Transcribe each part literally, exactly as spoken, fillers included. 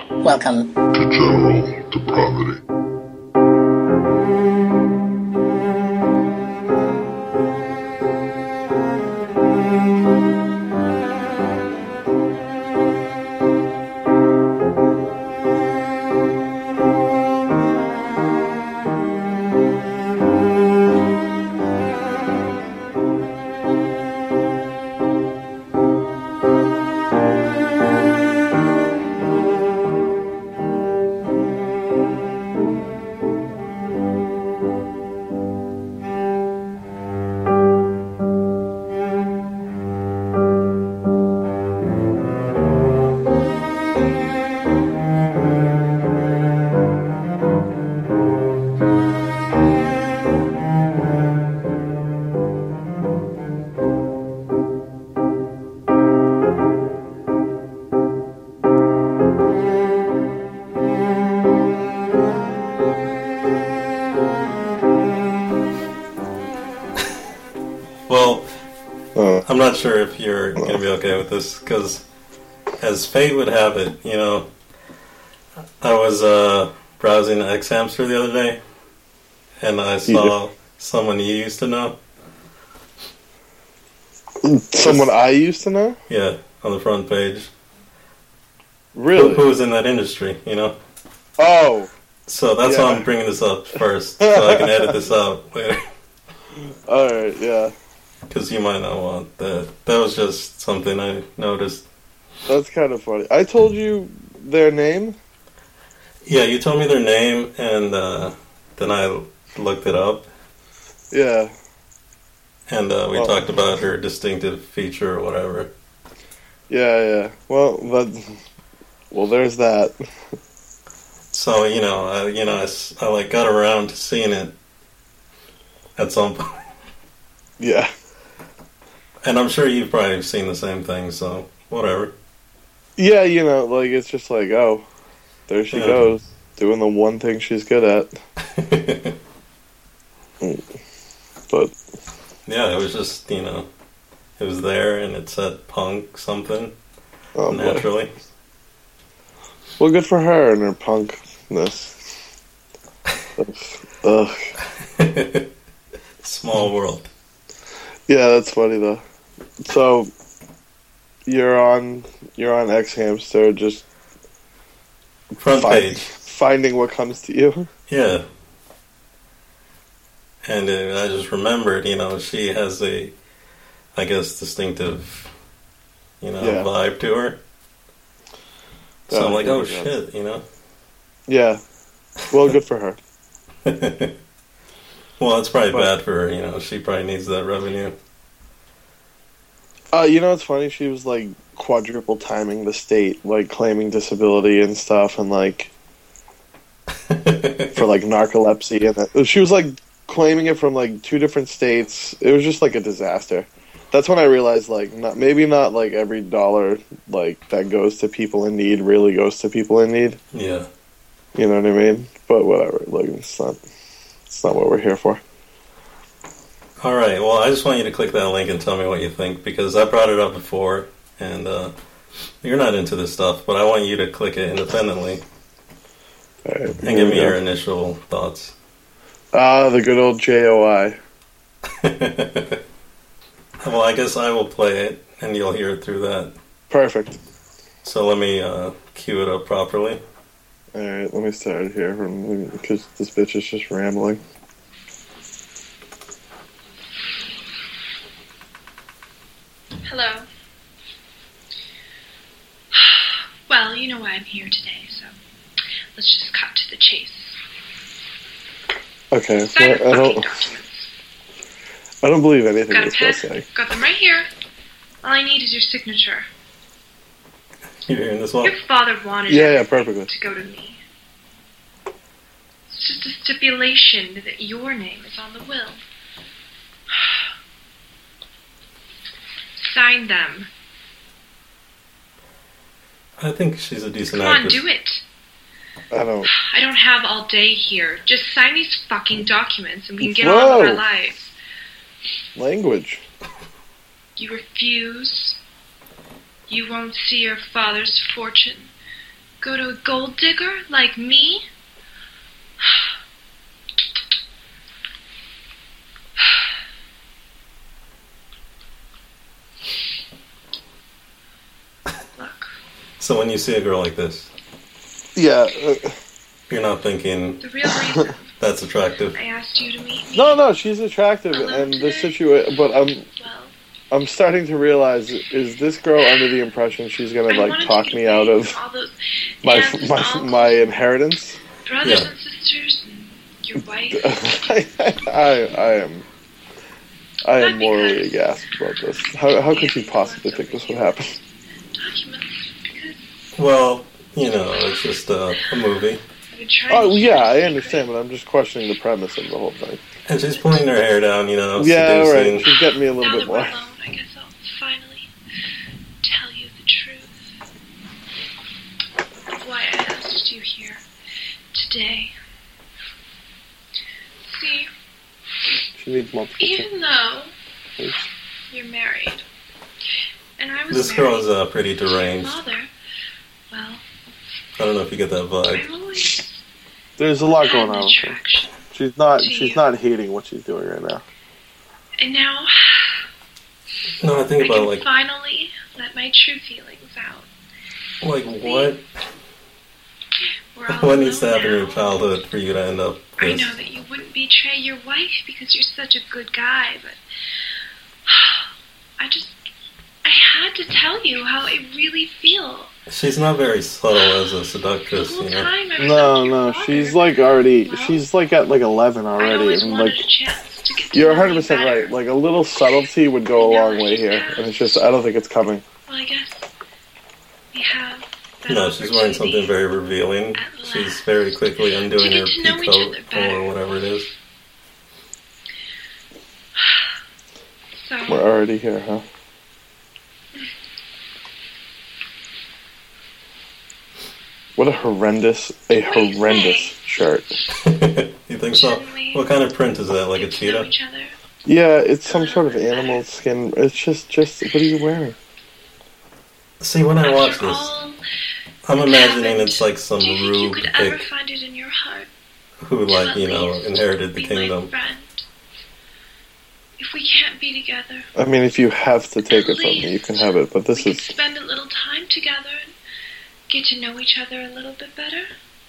Welcome to General Depravity. Well, uh, I'm not sure if you're going to be okay with this, because as fate would have it, you know, I was uh, browsing Xhamster the other day, and I saw someone you used to know. Someone I used to know? Yeah, on the front page. Really? Who, who was in that industry, you know? Oh! So that's yeah. why I'm bringing this up first, so I can edit this out later. Alright, yeah. Because you might not want that. That was just something I noticed. That's kind of funny. I told you their name? Yeah, you told me their name, and uh, then I looked it up. Yeah. And uh, we well, talked about her distinctive feature or whatever. Yeah, yeah. Well, but, well, there's that. So, you know, I, you know, I, I like got around to seeing it at some point. Yeah. And I'm sure you've probably seen the same thing, so whatever. Yeah, you know, like, it's just like, oh, there she yeah. goes, doing the one thing she's good at. But... yeah, it was just, you know, it was there, and it said punk something, oh, naturally. Boy. Well, good for her and her punkness. Ugh. Small world. Yeah, that's funny though. So you're on you're on Xhamster, just front find, page, finding what comes to you. Yeah. And uh, I just remembered, you know, she has a, I guess, distinctive, you know, yeah. vibe to her. So oh, I'm like, oh shit, God. You know. Yeah. Well, good for her. Well, it's probably but, bad for her, you know. She probably needs that revenue. Uh, you know, it's funny. She was like quadruple timing the state, like claiming disability and stuff, and like for like narcolepsy, and that. She was like claiming it from like two different states. It was just like a disaster. That's when I realized, like, not maybe not like every dollar like that goes to people in need really goes to people in need. Yeah. You know what I mean? But whatever. Like, it's not. It's not what we're here for. All right. Well, I just want you to click that link and tell me what you think, because I brought it up before, and uh, you're not into this stuff, but I want you to click it independently All right, and give me go. your initial thoughts. Ah, the good old J O I. Well, I guess I will play it, and you'll hear it through that. Perfect. So let me uh, cue it up properly. Alright, let me start here, because this bitch is just rambling. Hello. Well, you know why I'm here today, so let's just cut to the chase. Okay, Sign well, I don't... documents. I don't believe anything Got you're a pen? supposed to say. Got them right here. All I need is your signature. You're hearing this one? Your father wanted yeah, yeah, perfectly. to go to me. It's just a stipulation that your name is on the will. Sign them. I think she's a decent Come actress. on, do it. I don't... I don't have all day here. Just sign these fucking documents and we can get Whoa. on with our lives. Language. You refuse. You won't see your father's fortune. Go to a gold digger like me? Look, So when you see a girl like this, Yeah. Uh, you're not thinking the real reason that's attractive. I asked you to meet me. no, no, she's attractive, Alone and the today? situation. But I'm, Well, I'm starting to realize: is this girl under the impression she's gonna I like wanted talk to me get out away of from all those my aunts and my uncles, my inheritance? brothers Yeah. and sisters, and your wife. I, I, I am, I am Not morally because aghast about this. How how could you possibly think this would happen? Documents, because Well, you know, it's just uh, a movie. I've been trying Oh to keep yeah, it I secret. understand, but I'm just questioning the premise of the whole thing. And she's pulling her hair down, you know, Yeah, seducing. right. She's getting me a Now little that bit we're more. alone, I guess I'll finally tell you the truth. Why I asked you here today. See, She needs multiple even though things. you're married, and I was This married girl is uh, pretty to my deranged. father, well, I don't know if you get that vibe. I've always There's a lot had going an on with her. attraction. She's not. To She's you. not hating what she's doing right now. And now No, I I think can about, like, finally let my true feelings out. like what We're all what needs to alone happen in now. your childhood for you to end up I this? know that you wouldn't betray your wife because you're such a good guy, but I just, I had to tell you how I really feel. She's not very subtle as a The seductress, whole you know. time I was No, with your no. father, She's like already. Well, She's like at like eleven I already, always and wanted like a chance to get to you're know one hundred you percent better. right. Like a little subtlety would go a long way here, and it's just I don't think it's coming. Well, I guess we have that No, she's wearing something opportunity. very revealing. At She's last. very quickly undoing To get her to know pea each coat other better. or whatever it is. So, We're already here, huh? What a horrendous, a What do you horrendous say? shirt. You think so? Shouldn't we What kind of print is that? Like a get to know cheetah? each other. Yeah, it's some sort of animal skin. It's just, just what are you wearing? See, when I watch After this, all I'm that's imagining happened, it's like some do you think you rube could ever hick find it in your heart who, to like, at you know, least inherited the be my kingdom. friend? If we can't be together, I mean, if you have to take At it from me, least you can have it. But this we could is, spend a little time together and get to know each other a little bit better.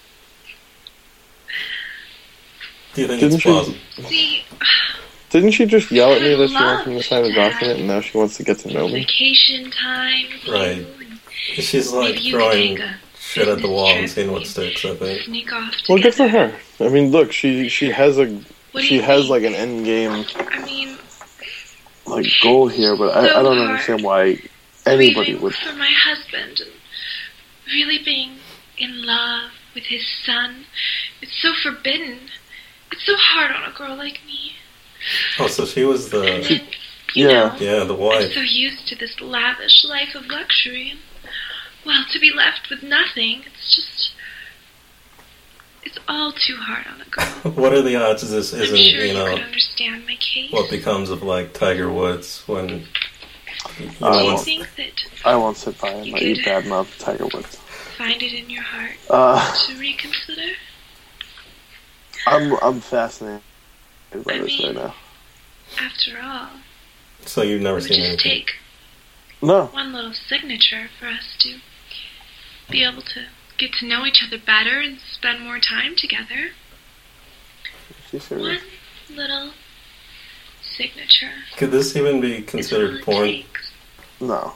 Do you think Didn't it's you- plausible? See, didn't she just yell at me that she Love wants me to sign a document, and now she wants to get to know me? vacation time with Right. you, and She's like maybe you could throwing take a shit at the business wall and trip seeing what and sticks, I think. sneak off together. Well, good for her. I mean, look, she she has a What do she you has think? like an end game I mean, like goal here, but I, I don't So understand why anybody grieving would. for my husband and really being in love with his son. It's so forbidden. It's so hard on a girl like me. Oh, so she was And the then, you Yeah. know, yeah the I'm wife. so used to this lavish life of luxury, and well, to be left with nothing, it's just, it's all too hard on a girl. What are the odds this I'm isn't, sure you you know, could understand my case. what becomes of like Tiger Woods when you Uh, know Do you once- think that I won't sit by and You let you could- badmouth Tiger Woods. find it in your heart Uh, to reconsider? I'm I'm fascinated by I this mean- right now. After all, so you've never it would seen just anything. take No, one little signature for us to be able to get to know each other better and spend more time together. she's serious. One little signature. Could this even be is all considered it porn? takes. No,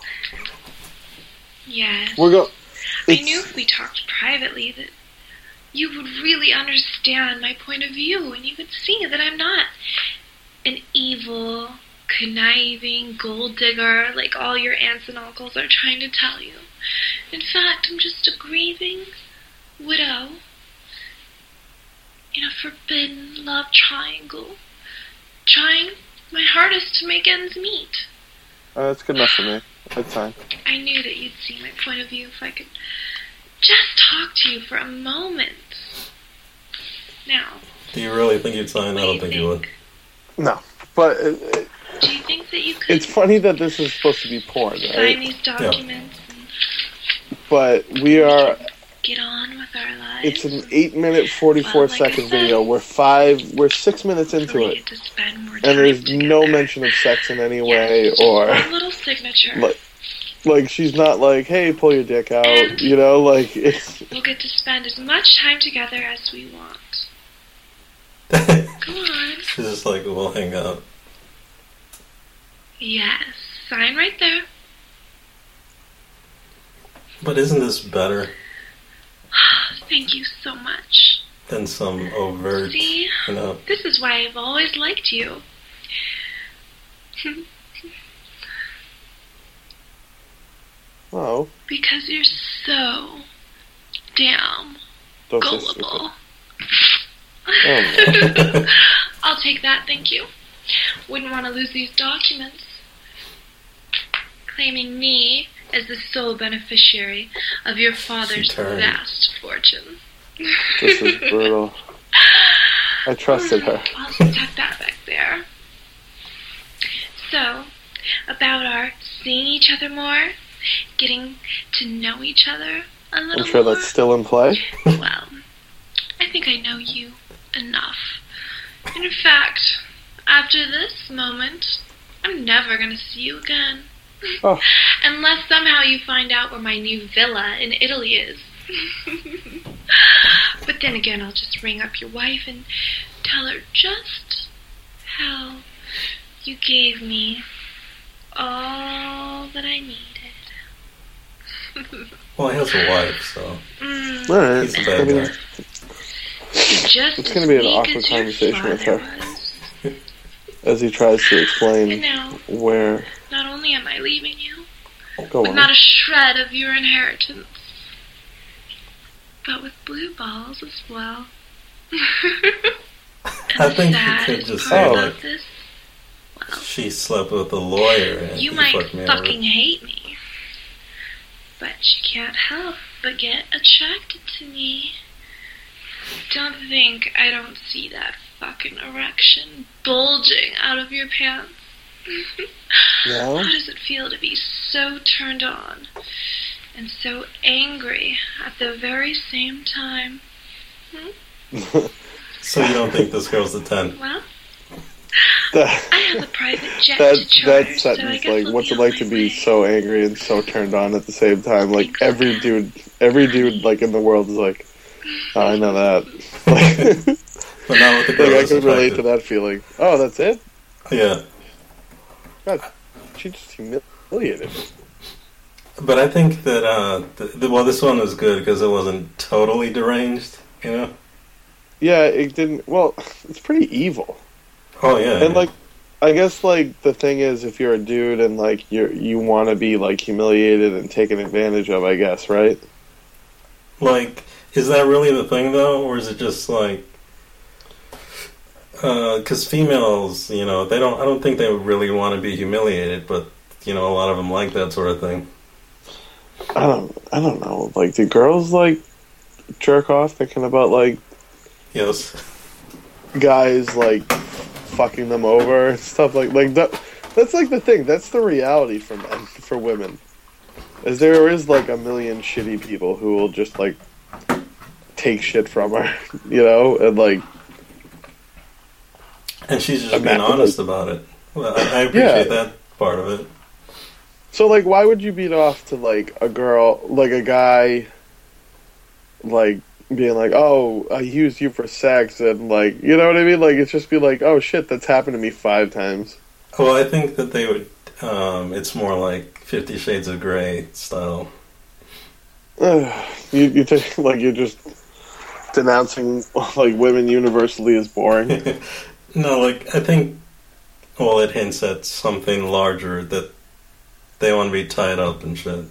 Yes. we're go. I It's, knew if we talked privately that you would really understand my point of view, and you could see that I'm not an evil, conniving gold digger like all your aunts and uncles are trying to tell you. In fact, I'm just a grieving widow in a forbidden love triangle, trying my hardest to make ends meet. uh, that's good enough for me. That's fine. I knew that you'd see my point of view if I could just talk to you for a moment. Now, Do you really think you'd sign? what I do don't you think think? you would. No, but it, it, Do you think that you could it's funny that this is supposed to be porn, sign right? these documents? And But we are get on with our lives. It's an eight minute forty-four Well, like I second said, video. We're five, we're six minutes into we it, get to spend more and time there's together. no mention of sex in any way, Yes, or one little signature. like, like she's not like, hey, pull your dick out, And- you know, like it's. We'll get to spend as much time together as we want. Come on. She's just like, we'll hang out. Yes, sign right there. But isn't this better Thank you so much. than some overt, See, you know? this is why I've always liked you. Oh, Because you're so damn don't say stupid. gullible. Oh, I'll take that, thank you. Wouldn't want to lose these documents. Claiming me as the sole beneficiary of your father's turned. vast fortune. This is brutal. I trusted her. I'll just tuck that back there. So, about our seeing each other more, getting to know each other a little I'm sure more. that's still in play. Well, I think I know you enough. In fact, after this moment, I'm never going to see you again. Oh. Unless somehow you find out where my new villa in Italy is. But then again, I'll just ring up your wife and tell her just how you gave me all that I needed. Well, he has a wife, so Mm, All right, he's a I bad mean, guy. just It's as gonna be an weak awkward as your conversation with father her. was. as he tries to And explain now, where. not only am I leaving you, Go with on. not a shred of your inheritance, but with blue balls as well. And I the think you saddest could just part say, about like, this, well, she slept with a lawyer and you he might fucked me fucking over. hate me, but you can't help but get attracted to me. Don't think I don't see that fucking erection bulging out of your pants. No? How does it feel to be so turned on and so angry at the very same time? Hmm? So you don't think this girl's a ten? Well, that, I have a private jet that, to charter, that so I sentence, guess like, I'll what's be it on like to my be way. so angry and so turned on at the same time? Like, every dude, every dude, like, in the world is like, oh, I know that. Like, But not with the girl like I that's can relate to attractive. that feeling. Oh, that's it? Yeah. God, she just humiliated me. But I think that, uh, the, the, well, this one was good because it wasn't totally deranged, you know? Yeah, it didn't. Well, it's pretty evil. Oh, yeah. And yeah. like, I guess like the thing is, if you're a dude and like you you want to be like humiliated and taken advantage of, I guess, right? Like, is that really the thing, though? Or is it just like, because females, you know, they don't, I don't think they would really want to be humiliated, but, you know, a lot of them like that sort of thing. I don't, I don't know. Like, do girls like jerk off thinking about like Yes. guys like fucking them over and stuff like like that? That's like the thing. That's the reality for men, for women. Is there is like a million shitty people who will just like take shit from her, you know, and like. And she's just I'm being not- honest about it. Well, I, I appreciate Yeah. that part of it. So, like, why would you beat off to, like, a girl, like, a guy, like, being like, oh, I used you for sex, and, like, you know what I mean? Like, it's just be like, oh, shit, that's happened to me five times. Well, I think that they would, um, it's more like Fifty Shades of Grey style. you, you think, like, you're just denouncing, like, women universally as boring. No, like, I think, well, it hints at something larger that they want to be tied up and shit.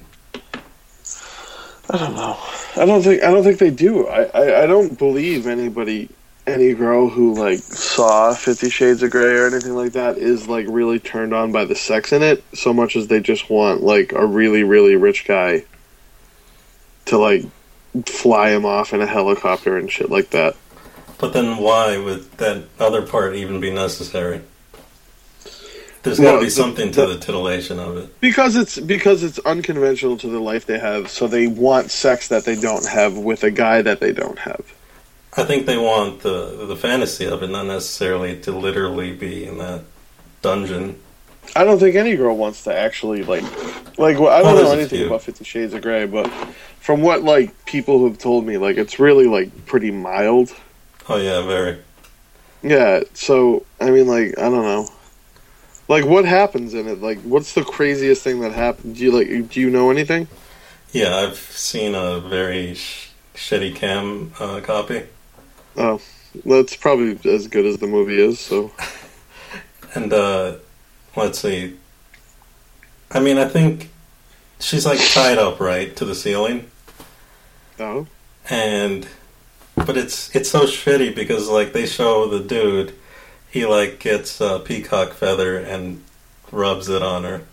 I don't know. I don't think, I don't think they do. I, I, I don't believe anybody, any girl who, like, saw Fifty Shades of Grey or anything like that is, like, really turned on by the sex in it, so much as they just want, like, a really, really rich guy to, like, fly him off in a helicopter and shit like that. But then why would that other part even be necessary? There's got to Well, be the- something to the- the titillation of it. Because it's because it's unconventional to the life they have, so they want sex that they don't have with a guy that they don't have. I think they want the the fantasy of it, not necessarily to literally be in that dungeon. I don't think any girl wants to actually like like well, I Well, don't know there's a anything few. about Fifty Shades of Grey, but from what like people who've told me, like it's really like pretty mild. Oh yeah, very. Yeah, so I mean, like I don't know, like what happens in it? Like, what's the craziest thing that happened? Do you like? Do you know anything? Yeah, I've seen a very sh- shitty cam uh, copy, Oh, that's probably as good as the movie is. So and uh, let's see. I mean, I think she's like tied up right to the ceiling, oh, and but it's it's so shitty because like they show the dude, he like gets a peacock feather and rubs it on her.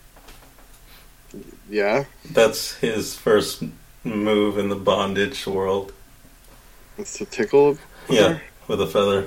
yeah, That's his first move in the bondage world. it's to tickle. Yeah, her? with a feather.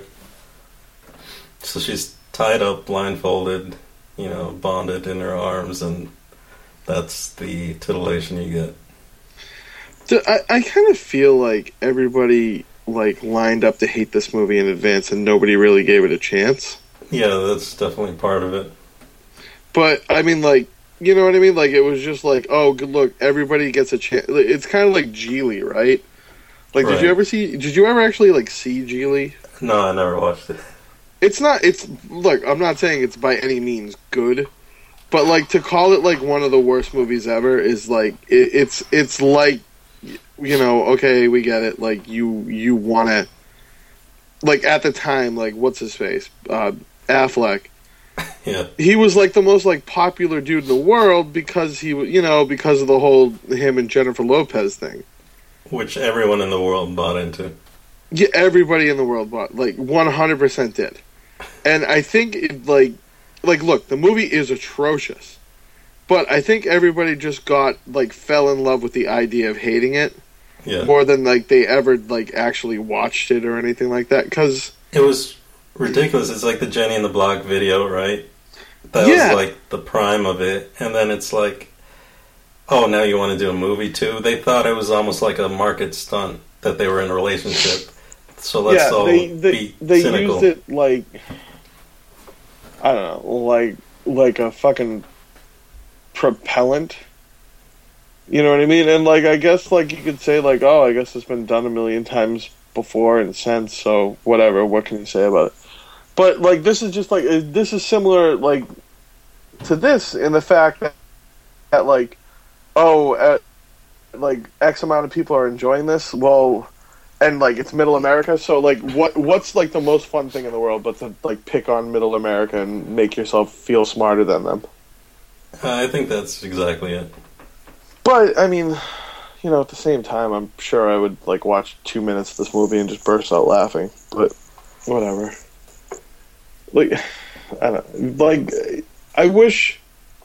So she's tied up, blindfolded, you know, bonded in her arms, and that's the titillation you get. So I, I kind of feel like everybody like lined up to hate this movie in advance, and nobody really gave it a chance. Yeah, that's definitely part of it. But I mean, like, you know what I mean? Like, it was just like, oh, good look, everybody gets a chance. It's kind of like Geely, right? Like, Right. did you ever see? Did you ever actually like see Geely? No, I never watched it. It's not. It's look. I'm not saying it's by any means good, but like to call it like one of the worst movies ever is like it, it's it's like, you know, okay, we get it. Like you you want to, like at the time, like what's his face, uh, Affleck. Yeah, He was like the most like popular dude in the world because he, w- you know, because of the whole him and Jennifer Lopez thing. which everyone in the world bought into. Yeah, everybody in the world bought, like one hundred percent did, and I think it like, like look, the movie is atrocious, but I think everybody just got like fell in love with the idea of hating it Yeah, more than like they ever like actually watched it or anything like that. Because it was ridiculous. It's like the Jenny and the Block video, right? That Yeah. was like the prime of it, and then it's like, oh, now you want to do a movie too? They thought it was almost like a market stunt that they were in a relationship. So let's yeah, all they they, be they cynical. used it like I don't know, like like a fucking propellant. You know what I mean? And like I guess like you could say like, oh, I guess it's been done a million times before and since, so whatever. What can you say about it? But like this is just like uh, this is similar like to this in the fact that, that like oh, uh, like X amount of people are enjoying this. Well. And like it's Middle America, so like what what's like the most fun thing in the world but to like pick on Middle America and make yourself feel smarter than them? Uh, I think that's exactly it. But I mean, you know, at the same time, I'm sure I would like watch two minutes of this movie and just burst out laughing. But whatever. Like I don't like. I wish.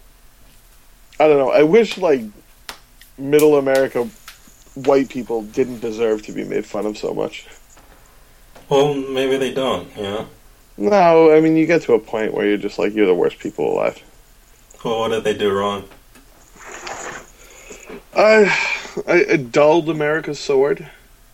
I don't know. I wish like Middle America. White people didn't deserve to be made fun of so much. Well, maybe they don't, you know? No, I mean, you get to a point where you're just like, you're the worst people alive. Well, what did they do wrong? I, I, I dulled America's sword.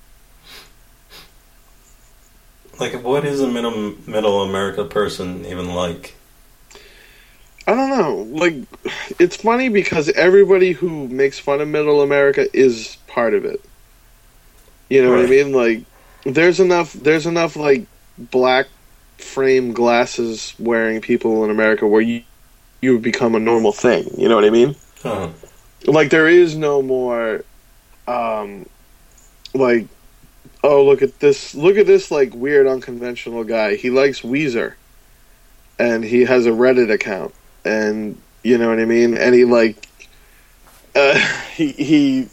Like, what is a middle, middle America person even like? I don't know. Like, it's funny because everybody who makes fun of Middle America is part of it. You know what I Right. mean? Like, there's enough. There's enough like black frame glasses wearing people in America where you you become a normal thing. You know what I mean? Huh. Like, there is no more. Um, like, oh, look at this! Look at this! Like, weird, unconventional guy. He likes Weezer, and he has a Reddit account. And you know what I mean? And he like uh, he he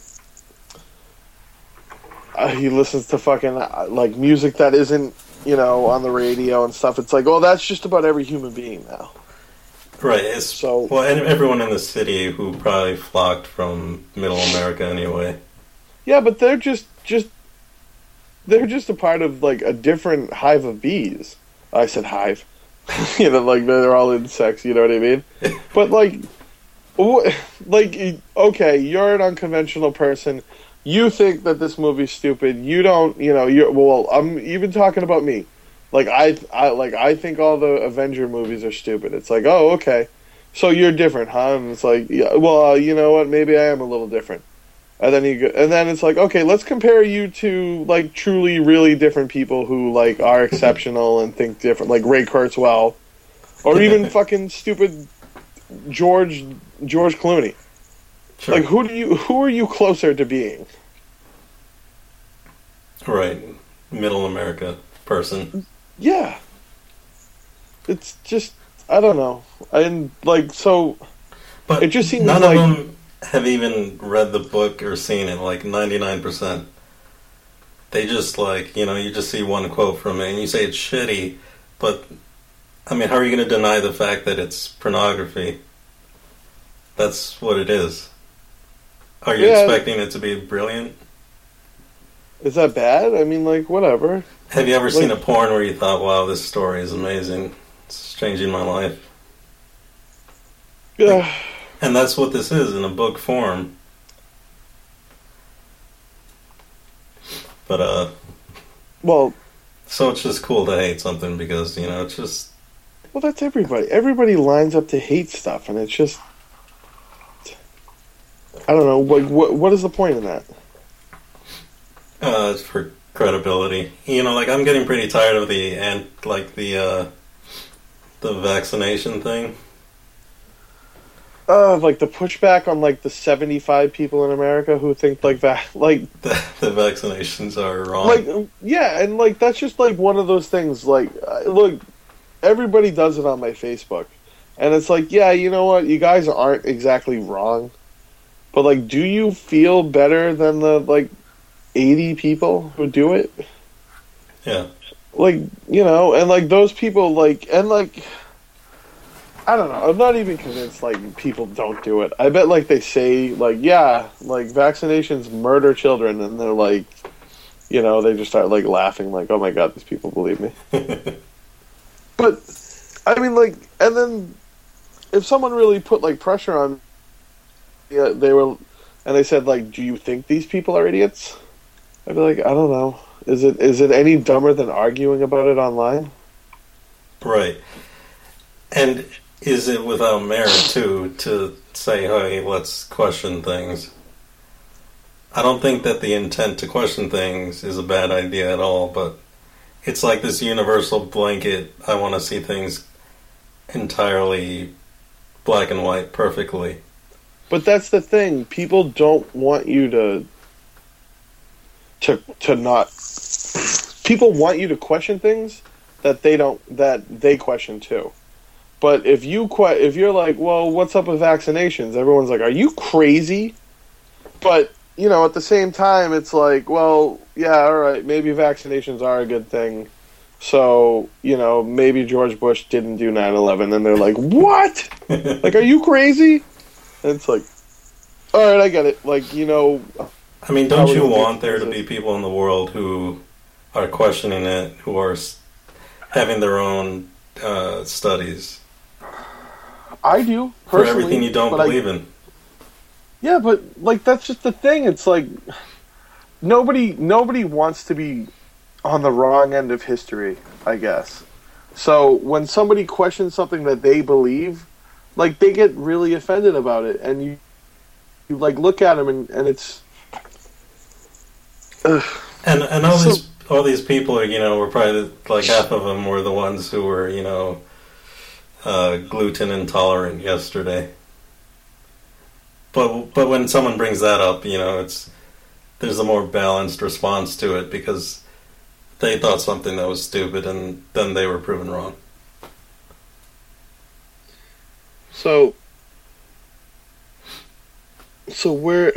uh, he listens to fucking uh, like music that isn't, you know, on the radio and stuff. It's like, oh, that's just about every human being now. Right. It's, So- well, and everyone in the city who probably flocked from Middle America anyway. Yeah, but they're just just they're just a part of like a different hive of bees. I said hive. You know, like they're all insects. You know what I mean? But like, wh- like, okay, you're an unconventional person. You think that this movie's stupid. You don't. You know. You well. I'm even talking about me. Like I, I like I think all the Avenger movies are stupid. It's like, oh, okay, so you're different, huh? And it's like, yeah, well, uh, you know what? Maybe I am a little different. And then you go, and then it's like, okay, let's compare you to like truly, really different people who like are exceptional and think different, like Ray Kurzweil, or even fucking stupid George George Clooney. Sure. Like, who do you who are you closer to being? Right, middle America person. Yeah, it's just I don't know, and like so. But it just seems none like, of them have even read the book or seen it. Like ninety-nine percent, they just like you know you just see one quote from it and you say it's shitty. But I mean, how are you going to deny the fact that it's pornography? That's what it is. Are you Yeah. expecting it to be brilliant? Is that bad? I mean, like, whatever. Have you ever Like- seen a porn where you thought, "Wow, this story is amazing. It's changing my life." Yeah. And that's what this is in a book form. But uh, Well, so it's just cool to hate something because you know it's just well, that's everybody. Everybody lines up to hate stuff, and it's just, I don't know. Like, what what is the point in that? uh, it's for credibility. You know, like I'm getting pretty tired of the and like the uh, the vaccination thing. Uh, like the pushback on like the seventy-five people in America who think like that, like, The, the vaccinations are wrong. like, yeah, and like that's just like one of those things. Like, uh, look, everybody does it on my Facebook, and it's like, yeah, you know what, you guys aren't exactly wrong, but like, do you feel better than the like eighty people who do it? yeah. Like, you know, and like those people, like, and like, I don't know. I'm not even convinced, like, people don't do it. I bet, like, they say, like, yeah, like, vaccinations murder children, and they're like, you know, they just start, like, laughing, like, oh my god, these people believe me. But, I mean, like, and then, if someone really put, like, pressure on, yeah, they were, and they said, like, do you think these people are idiots? I'd be like, I don't know. Is it is it any dumber than arguing about it online? Right. And is it without merit, too, to say, hey, let's question things? I don't think that the intent to question things is a bad idea at all, but it's like this universal blanket, I want to see things entirely black and white perfectly. But that's the thing. People don't want you to to to not. People want you to question things that they don't that they question too. But if you que- if you're like, well, what's up with vaccinations? Everyone's like, are you crazy? But you know, at the same time, it's like, well, yeah, all right, maybe vaccinations are a good thing. So, you know, maybe George Bush didn't do nine eleven, and they're like, what? Like, are you crazy? And it's like, all right, I get it. Like, you know, I mean, don't How you would you want there to think- be people in the world who are questioning it, who are s- having their own uh, studies I do for personally, everything you don't but I- believe in? Yeah, but like that's just the thing. It's like nobody nobody wants to be on the wrong end of history, I guess. So when somebody questions something that they believe, like they get really offended about it, and you you like look at them and, and it's ugh. And and all So- these all these people are, you know, were probably like half of them were the ones who were, you know, uh, gluten intolerant yesterday. But but when someone brings that up, you know, it's there's a more balanced response to it because they thought something that was stupid and then they were proven wrong. So, so where,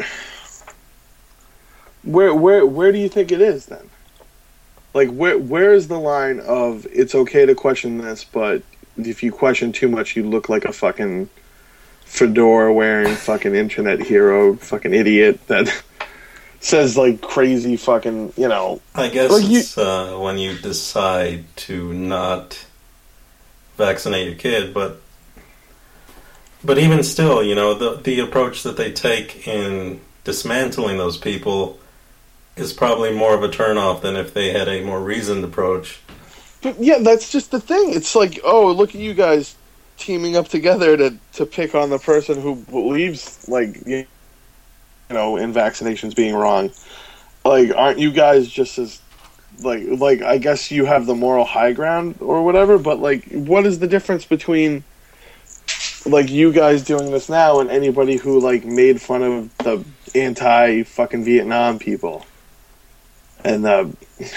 where, where, where do you think it is then? Like, where, where is the line of it's okay to question this, but if you question too much, you look like a fucking fedora wearing fucking internet hero, fucking idiot that says like crazy fucking, you know. I guess Like you- it's uh, when you decide to not vaccinate your kid, but but even still, you know, the the approach that they take in dismantling those people is probably more of a turnoff than if they had a more reasoned approach. But yeah, that's just the thing. It's like, oh, look at you guys teaming up together to, to pick on the person who believes, like, you know, in vaccinations being wrong. Like, aren't you guys just as, like, like I guess you have the moral high ground or whatever, but, like, what is the difference between, like, you guys doing this now and anybody who, like, made fun of the anti-fucking Vietnam people? And, uh...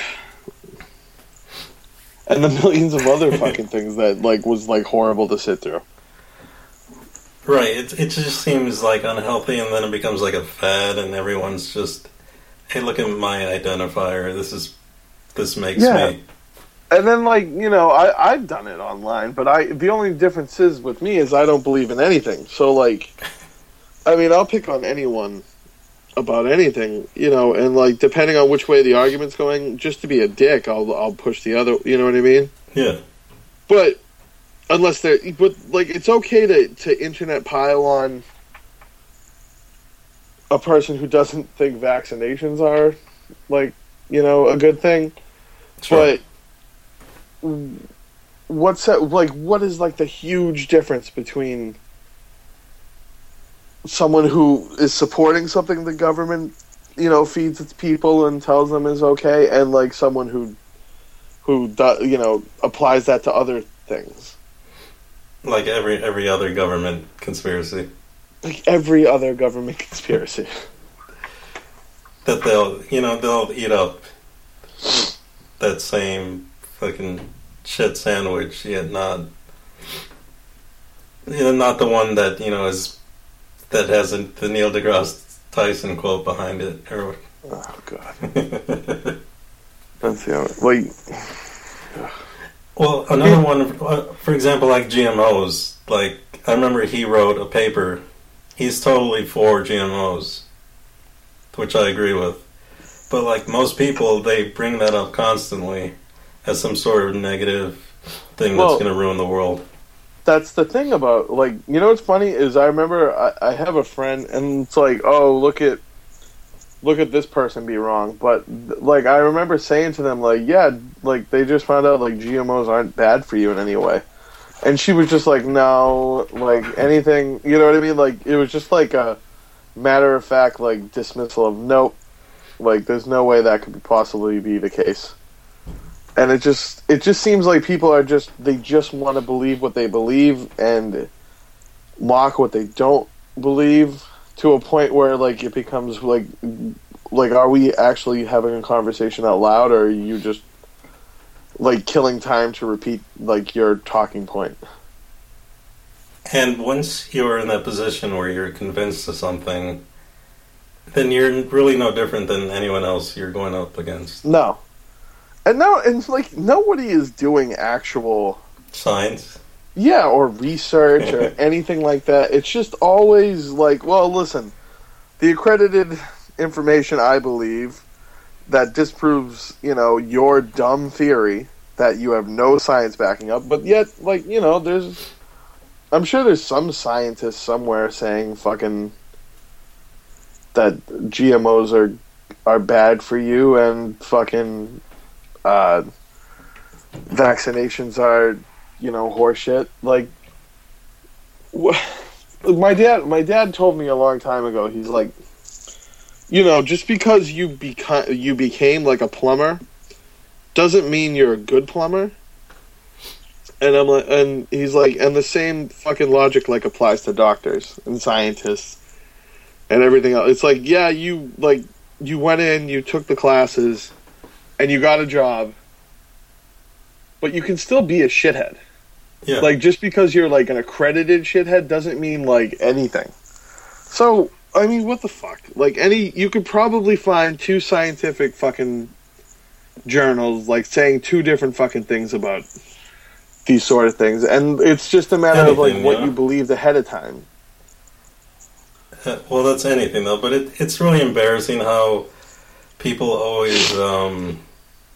And the millions of other fucking things that, like, was, like, horrible to sit through. Right. It, it just seems, like, unhealthy, and then it becomes, like, a fad, and everyone's just, hey, look at my identifier. This is, this makes yeah. me. And then, like, you know, I, I've done it online, but I the only difference is with me is I don't believe in anything. So, like, I mean, I'll pick on anyone about anything, you know, and, like, depending on which way the argument's going, just to be a dick, I'll I'll push the other, you know what I mean? Yeah. But, unless they're, but, like, it's okay to, to internet pile on a person who doesn't think vaccinations are, like, you know, a good thing. Sure. But, what's that, like, what is, like, the huge difference between someone who is supporting something the government, you know, feeds its people and tells them is okay, and, like, someone who, who do, you know, applies that to other things? Like every every other government conspiracy. Like every other government conspiracy. That they'll, you know, they'll eat up that same fucking shit sandwich, yet not, you know, not the one that, you know, is, that has a, the Neil deGrasse Tyson quote behind it. Or, oh, God. That's the only, like... Well, another one, for example, like G M Os. Like, I remember he wrote a paper. He's totally for G M Os, which I agree with. But, like, most people, they bring that up constantly as some sort of negative thing well, that's going to ruin the world. That's the thing about, like, you know what's funny is I remember I, I have a friend, and it's like, oh, look at look at this person be wrong. But, like, I remember saying to them, like, yeah, like, they just found out, like, G M Os aren't bad for you in any way. And she was just like, no, like, anything, you know what I mean? Like, it was just, like, a matter-of-fact, like, dismissal of, nope, like, there's no way that could possibly be the case. And it just, it just seems like people are just, they just want to believe what they believe and mock what they don't believe, to a point where, like, it becomes, like, like, are we actually having a conversation out loud, or are you just, like, killing time to repeat, like, your talking point? And once you're in that position where you're convinced of something, then you're really no different than anyone else you're going up against. No. And no, and, like, nobody is doing actual... Science? Yeah, or research or anything like that. It's just always like, well, listen, the accredited information, I believe, that disproves, you know, your dumb theory that you have no science backing up, but yet, like, you know, there's, I'm sure there's some scientist somewhere saying fucking that G M Os are are bad for you and fucking uh, vaccinations are, you know, horseshit. Like, wh- my dad, my dad told me a long time ago. He's like, you know, just because you beca- you became like a plumber, doesn't mean you're a good plumber. And I'm like, and he's like, and the same fucking logic like applies to doctors and scientists and everything else. It's like, yeah, you like you went in, you took the classes, and you got a job, but you can still be a shithead. Yeah. Like, just because you're, like, an accredited shithead doesn't mean, like, anything. So, I mean, what the fuck? Like, any... You could probably find two scientific fucking journals, like, saying two different fucking things about these sort of things. And it's just a matter anything, of, like, what yeah. you believed ahead of time. Uh, well, that's anything, though. But it, it's really embarrassing how people always... Um,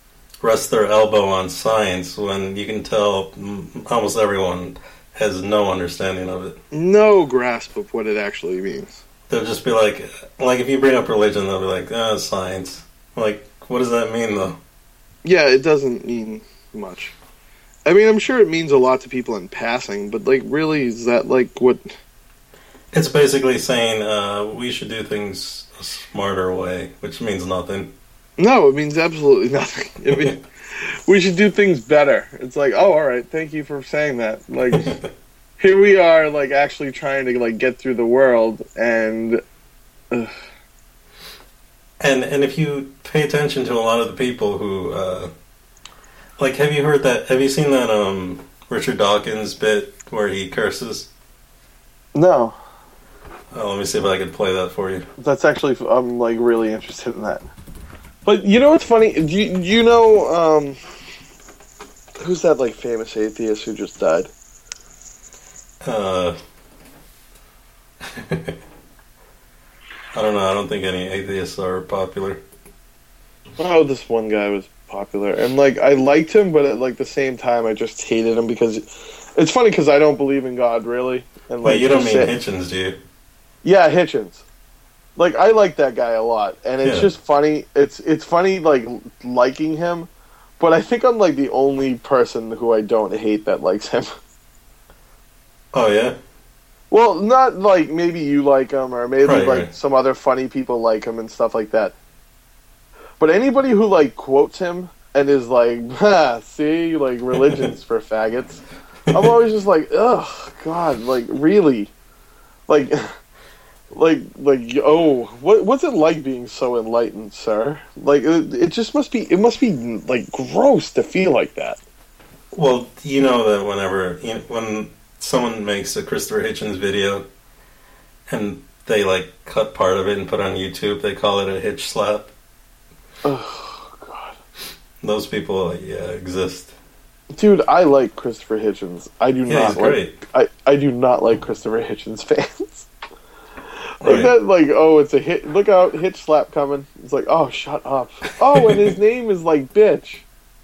rest their elbow on science when you can tell mm, almost everyone has no understanding of it. No grasp of what it actually means. They'll just be like, like if you bring up religion, they'll be like, ah, science. Like, what does that mean, though? Yeah, it doesn't mean much. I mean, I'm sure it means a lot to people in passing, but, like, really, is that, like, what... It's basically saying uh, we should do things a smarter way, which means nothing. No, it means absolutely nothing. I mean, we should do things better. It's like, oh, all right, thank you for saying that. Like, here we are, like, actually trying to, like, get through the world, and... Ugh. And and if you pay attention to a lot of the people who, uh, like, have you heard that, have you seen that um, Richard Dawkins bit where he curses? No. Oh, let me see if I can play that for you. That's actually, I'm, like, really interested in that. But you know what's funny? Do you, do you know, um, who's that, like, famous atheist who just died? Uh, I don't know. I don't think any atheists are popular. Oh, this one guy was popular. And, like, I liked him, but at, like, the same time, I just hated him because... It's funny because I don't believe in God, really. And, like, Wait, you don't mean say, Hitchens, do you? Yeah, Hitchens. Like, I like that guy a lot. And it's Yeah. just funny. It's, it's funny, like, liking him. But I think I'm, like, the only person who I don't hate that likes him. Oh, yeah? Well, not like maybe you like him, or maybe Right, like right. some other funny people like him and stuff like that. But anybody who like quotes him and is like, ha, see, like religion's for faggots. I'm always just like, ugh, God, like really, like, like, like, oh, what, what's it like being so enlightened, sir? Like, it, it just must be, it must be like gross to feel like that. Well, you know that whenever, you know, when someone makes a Christopher Hitchens video and they, like, cut part of it and put it on YouTube, they call it a hitch slap. Oh, God. Those people, yeah, exist. Dude, I like Christopher Hitchens. I do Yeah, not he's like. great. I, I do not like Christopher Hitchens fans. like Right. that, like oh, it's a hit. Look out, hitch slap coming. It's like, oh, shut up. Oh, and his name is like bitch.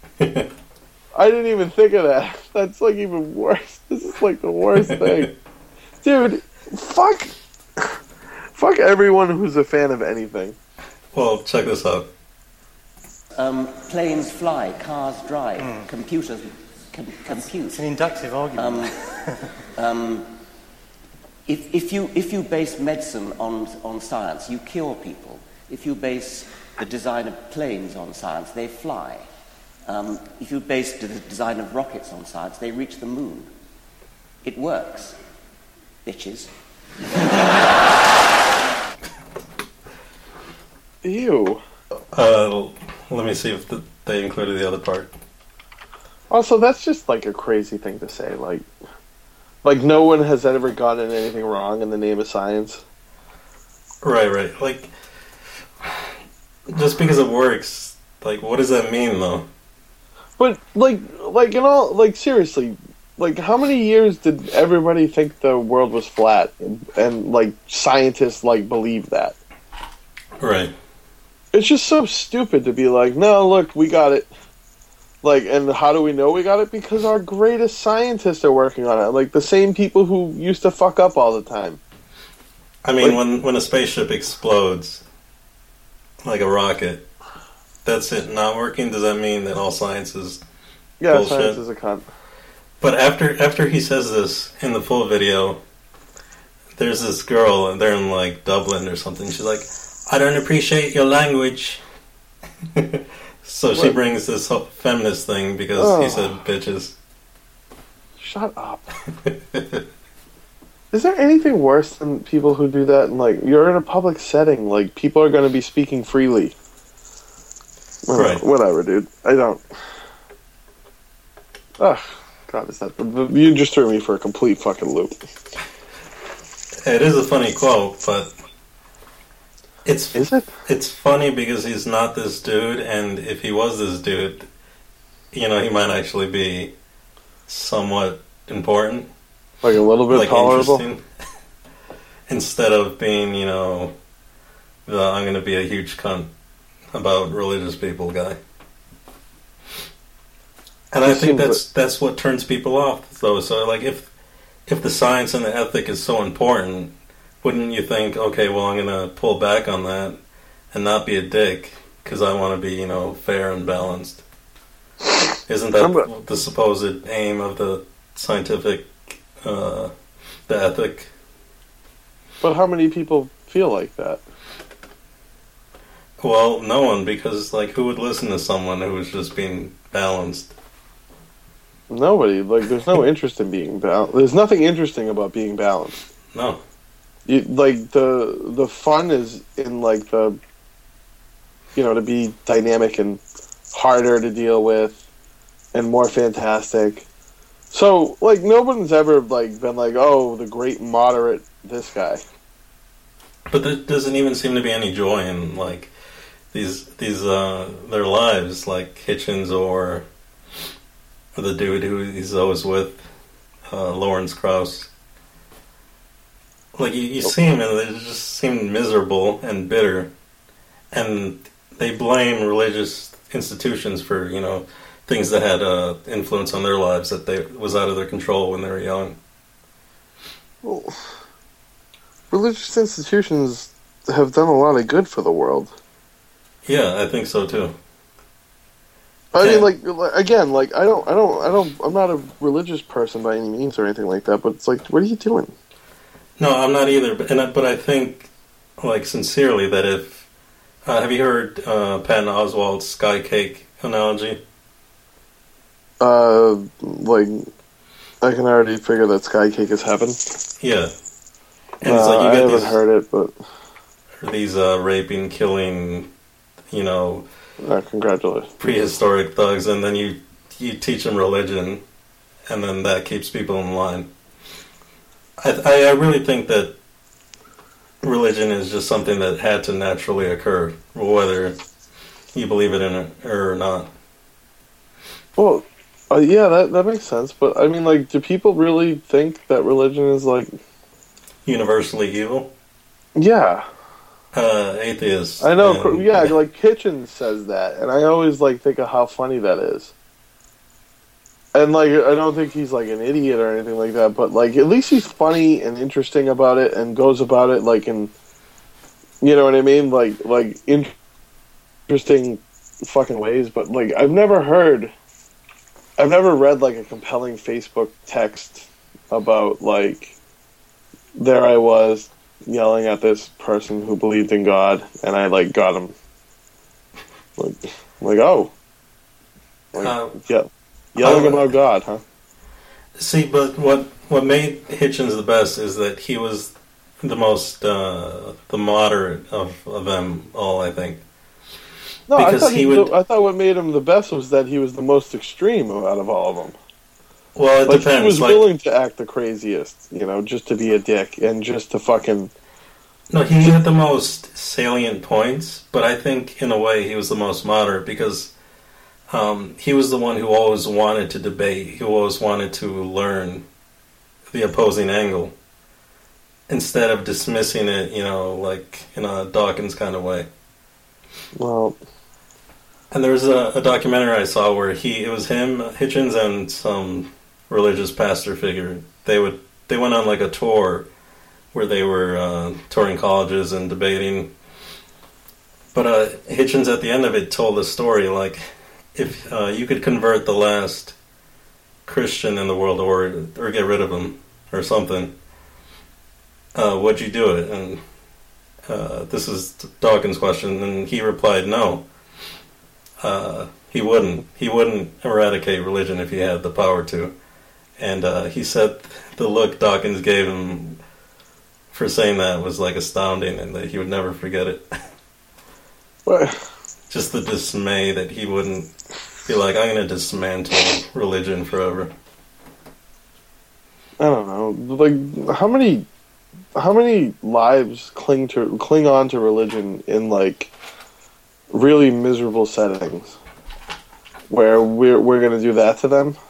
I didn't even think of that. That's like even worse. This is like the worst thing, dude. Fuck, fuck everyone who's a fan of anything. Well, check this out. Um, planes fly, cars drive, computers com- compute. It's an inductive argument. Um, um, if, if you if you base medicine on on science, you cure people. If you base the design of planes on science, they fly. Um, if you base the design of rockets on science, they reach the moon. It works, bitches. Ew. Uh, let me see if the, they included the other part. Also, that's just like a crazy thing to say. Like, like no one has ever gotten anything wrong in the name of science. Right, right. Like, just because it works, like, what does that mean, though? But like, like you know, like seriously, like how many years did everybody think the world was flat, and, and like scientists like believe that? Right. It's just so stupid to be like, no, look, we got it. Like, and how do we know we got it? Because our greatest scientists are working on it. Like the same people who used to fuck up all the time. I mean, Like- when, when a spaceship explodes, like a rocket, that's it not working? Does that mean that all science is Yeah, bullshit? science is a cunt. But after after he says this in the full video, there's this girl, and they're in, like, Dublin or something. She's like, I don't appreciate your language. So she What? brings this whole feminist thing because Oh. he said bitches. Shut up. Is there anything worse than people who do that? And like, you're in a public setting. Like, people are going to be speaking freely. Whatever, Right. Whatever, dude. I don't. Ugh. God, is that... You just threw me for a complete fucking loop. It is a funny quote, but it's Is it? it's funny because he's not this dude, and if he was this dude, you know, he might actually be somewhat important, Like a little bit like tolerable? interesting, instead of being, you know, the I'm going to be a huge cunt about religious people guy. And I It think seems that's that's what turns people off, though. So, like, if if the science and the ethic is so important, wouldn't you think, okay, well, I'm going to pull back on that and not be a dick because I want to be, you know, fair and balanced? Isn't that I'm- the supposed aim of the scientific, uh, the ethic? But how many people feel like that? Well, no one, because, like, who would listen to someone who was just being balanced? Nobody. Like, there's no interest in being balanced. There's nothing interesting about being balanced. No. You, like, the the fun is in, like, the, you know, to be dynamic and harder to deal with and more fantastic. So, like, no one's ever, like, been like, oh, the great moderate this guy. But there doesn't even seem to be any joy in, like, these, these, uh, their lives, like Hitchens or the dude who he's always with, uh, Lawrence Krauss. Like, you, you see him and they just seem miserable and bitter. And they blame religious institutions for, you know, things that had uh, influence on their lives that they was out of their control when they were young. Well, religious institutions have done a lot of good for the world. Yeah, I think so too. I Yeah. mean, like, like, again, like, I don't, I don't, I don't, I'm not a religious person by any means or anything like that, but it's like, what are you doing? No, I'm not either. But and I, but I think, like, sincerely, that if uh, have you heard uh, Patton Oswalt's sky cake analogy? Uh, like, I can already figure that sky cake has happened. Yeah, and Uh, it's like you I get haven't these heard it, but these uh, raping, killing, you know, uh, congratulations. prehistoric thugs, and then you you teach them religion, and then that keeps people in line. I I, I really think that religion is just something that had to naturally occur, whether you believe it in it or not. Well, uh, yeah, that that makes sense, but I mean, like, do people really think that religion is like, Universally evil. yeah, Uh, atheists. I know, and- yeah, like Kitchen says that, and I always like think of how funny that is. And like, I don't think he's like an idiot or anything like that, but like, at least he's funny and interesting about it, and goes about it like in, you know what I mean, like like in- interesting fucking ways. But like, I've never heard, I've never read like a compelling Facebook text about like, there I was yelling at this person who believed in God, and I like got him. Like, like oh, like, Uh, yeah, yelling uh, about God, huh? See, but what what made Hitchens the best is that he was the most uh, the moderate of, of them all. I think. No, I because thought he he, would- I thought what made him the best was that he was the most extreme out of all of them. Well, it Like, depends. he was like, willing to act the craziest, you know, just to be a dick and just to fucking. no, he had the most salient points, but I think in a way he was the most moderate because um, he was the one who always wanted to debate. He always wanted to learn the opposing angle instead of dismissing it, you know, like in a Dawkins kind of way. Well, And there was a, a documentary I saw where he it was him, Hitchens, and some religious pastor figure. They would they went on like a tour where they were uh, touring colleges and debating. But uh, Hitchens at the end of it told a story like, if uh, you could convert the last Christian in the world or or get rid of him or something, uh, would you do it? And uh, this is Dawkins' question, and he replied no. Uh, he wouldn't. He wouldn't eradicate religion if he had the power to. And uh, he said the look Dawkins gave him for saying that was like astounding, and that he would never forget it. well, Just the dismay that he wouldn't be like, I'm going to dismantle religion forever. I don't know. Like, how many, how many lives cling to cling on to religion in like really miserable settings, where we're we're gonna do that to them?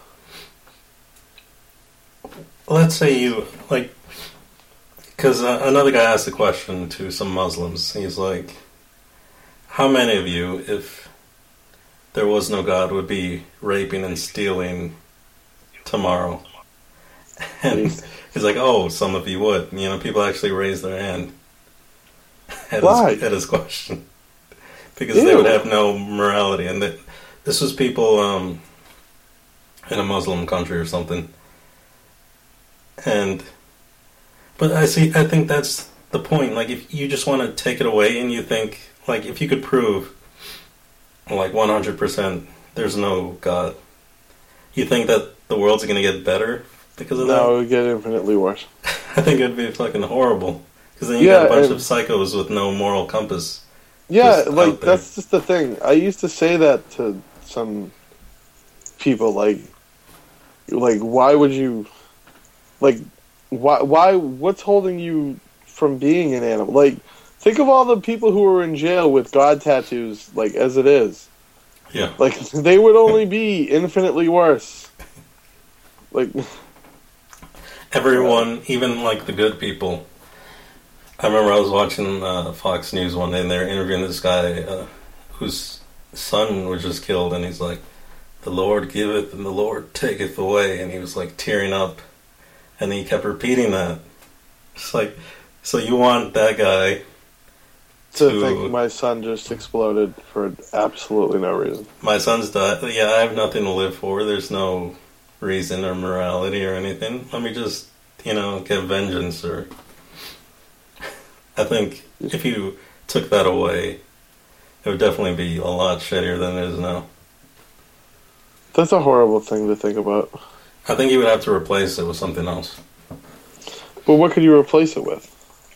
Let's say you, like, because uh, another guy asked a question to some Muslims. He's like, how many of you, if there was no God would be raping and stealing tomorrow. And he's like, oh, some of you would. You know, people actually raised their hand at, Why? his, at his question. Because Ew. they would have no morality. And they, this was people um, in a Muslim country or something. And, but I see, I think that's the point. Like, if you just want to take it away and you think, like, if you could prove, like, one hundred percent there's no God, you think that the world's going to get better because of that? No, it would get infinitely worse. I think it'd be fucking horrible. Because then you Yeah, got a bunch and- of psychos with no moral compass. Yeah, Just like, out there. that's just the thing. I used to say that to some people, like, like, why would you, like, why, why, what's holding you from being an animal? Like, think of all the people who are in jail with God tattoos, like, as it is. Yeah. Like, they would only be infinitely worse. Like, Everyone, even like the good people. I remember I was watching uh, Fox News one day and they were interviewing this guy uh, whose son was just killed, and he's like, the Lord giveth and the Lord taketh away, and he was like tearing up, and he kept repeating that. It's like, so you want that guy to to... think my son just exploded for absolutely no reason. My son's died. Yeah, I have nothing to live for. There's no reason or morality or anything. Let me just, you know, get vengeance. Or I think if you took that away, it would definitely be a lot shittier than it is now. That's a horrible thing to think about. I think you would have to replace it with something else. But what could you replace it with?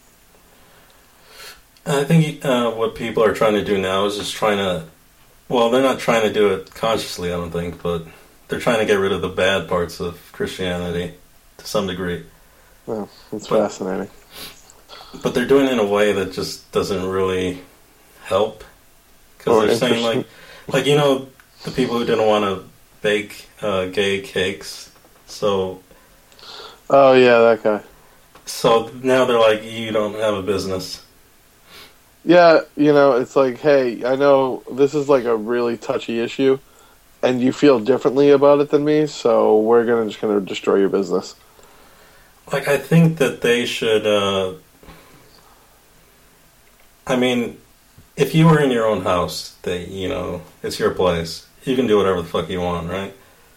I think uh, what people are trying to do now is just trying to... Well, they're not trying to do it consciously, I don't think, but they're trying to get rid of the bad parts of Christianity to some degree. Oh, it's But- fascinating. But they're doing it in a way that just doesn't really help. Or Because they're saying, interesting. like, like, you know, the people who didn't want to bake uh, gay cakes. So, Oh, yeah, that guy. so now they're like, you don't have a business. Yeah, you know, it's like, hey, I know this is like a really touchy issue, and you feel differently about it than me, so we're gonna just gonna destroy your business. Like, I think that they should, uh, I mean, if you were in your own house, that, you know, it's your place, you can do whatever the fuck you want, right?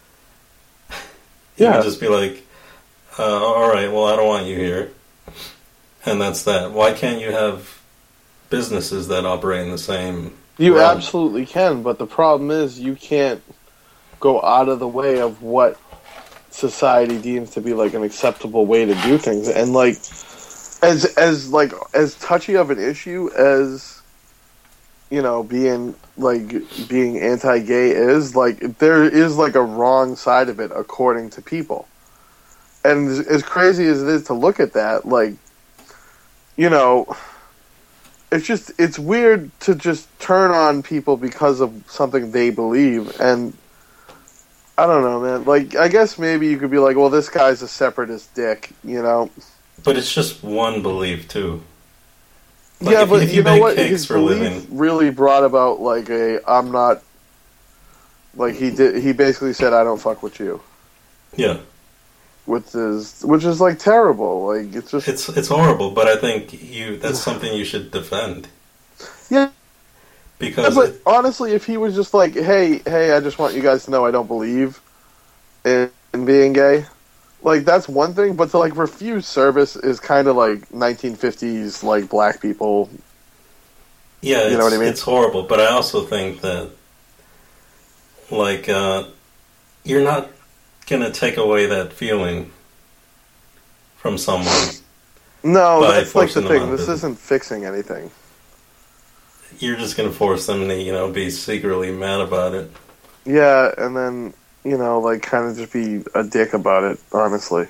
You Yeah. can just be like, uh, alright, well, I don't want you here. And that's that. Why can't you have businesses that operate in the same You realm? absolutely can, but the problem is you can't go out of the way of what society deems to be like an acceptable way to do things. And like as as like as touchy of an issue as, you know, being like being anti-gay is, like there is like a wrong side of it according to people. And as, as crazy as it is to look at that, like, you know, it's just, it's weird to just turn on people because of something they believe. And I don't know, man. Like, I guess maybe you could be like, well, this guy's a separatist dick, you know? But it's just one belief, too. Like, yeah, if- but if you know bake what? cakes His for a belief living- really brought about, like, a, I'm not, like, he did, he basically said, I don't fuck with you. Yeah. Which is, which is, like, terrible. Like, it's just... It's it's horrible, but I think you that's something you should defend. Yeah. Because Yeah, but it- honestly, if he was just like, hey, hey, I just want you guys to know I don't believe in, in being gay, like, that's one thing, but to, like, refuse service is kind of like nineteen fifties, like, black people. yeah, you it's, know what I mean? it's horrible, but I also think that, like, uh, you're not going to take away that feeling from someone. No, By that's like the forcing them thing. out of This business. isn't fixing anything. You're just going to force them to, you know, be secretly mad about it. Yeah, and then, you know, like, kind of just be a dick about it, honestly.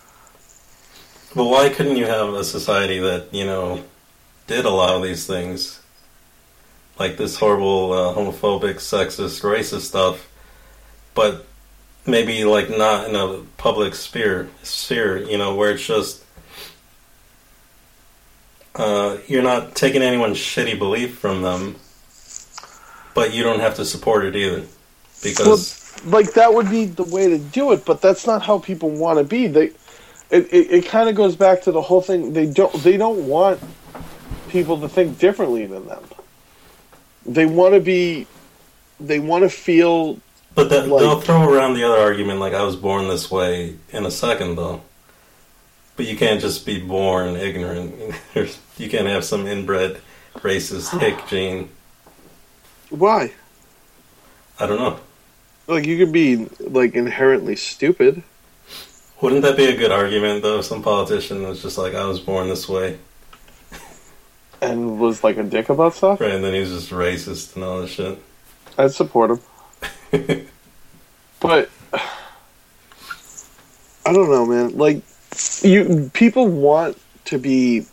But why couldn't you have a society that, you know, did allow these things? Like this horrible uh, homophobic, sexist, racist stuff, but maybe, like, not in a public sphere, sphere, you know, where it's just, uh, you're not taking anyone's shitty belief from them, But you don't have to support it either, because well, like that would be the way to do it. But that's not how people want to be. They, it, it, it kind of goes back to the whole thing. They don't, they don't want people to think differently than them. They want to be, they want to feel. But that, like, they'll throw around the other argument, like I was born this way, in a second, though. But you can't just be born ignorant. You can't have some inbred racist hick gene. Why? I don't know. Like, you could be, like, inherently stupid. Wouldn't that be a good argument, though? Some politician was just like, I was born this way. And was, like, a dick about stuff? Right, and then he was just racist and all this shit. I'd support him. But, I don't know, man. Like, you people want to be,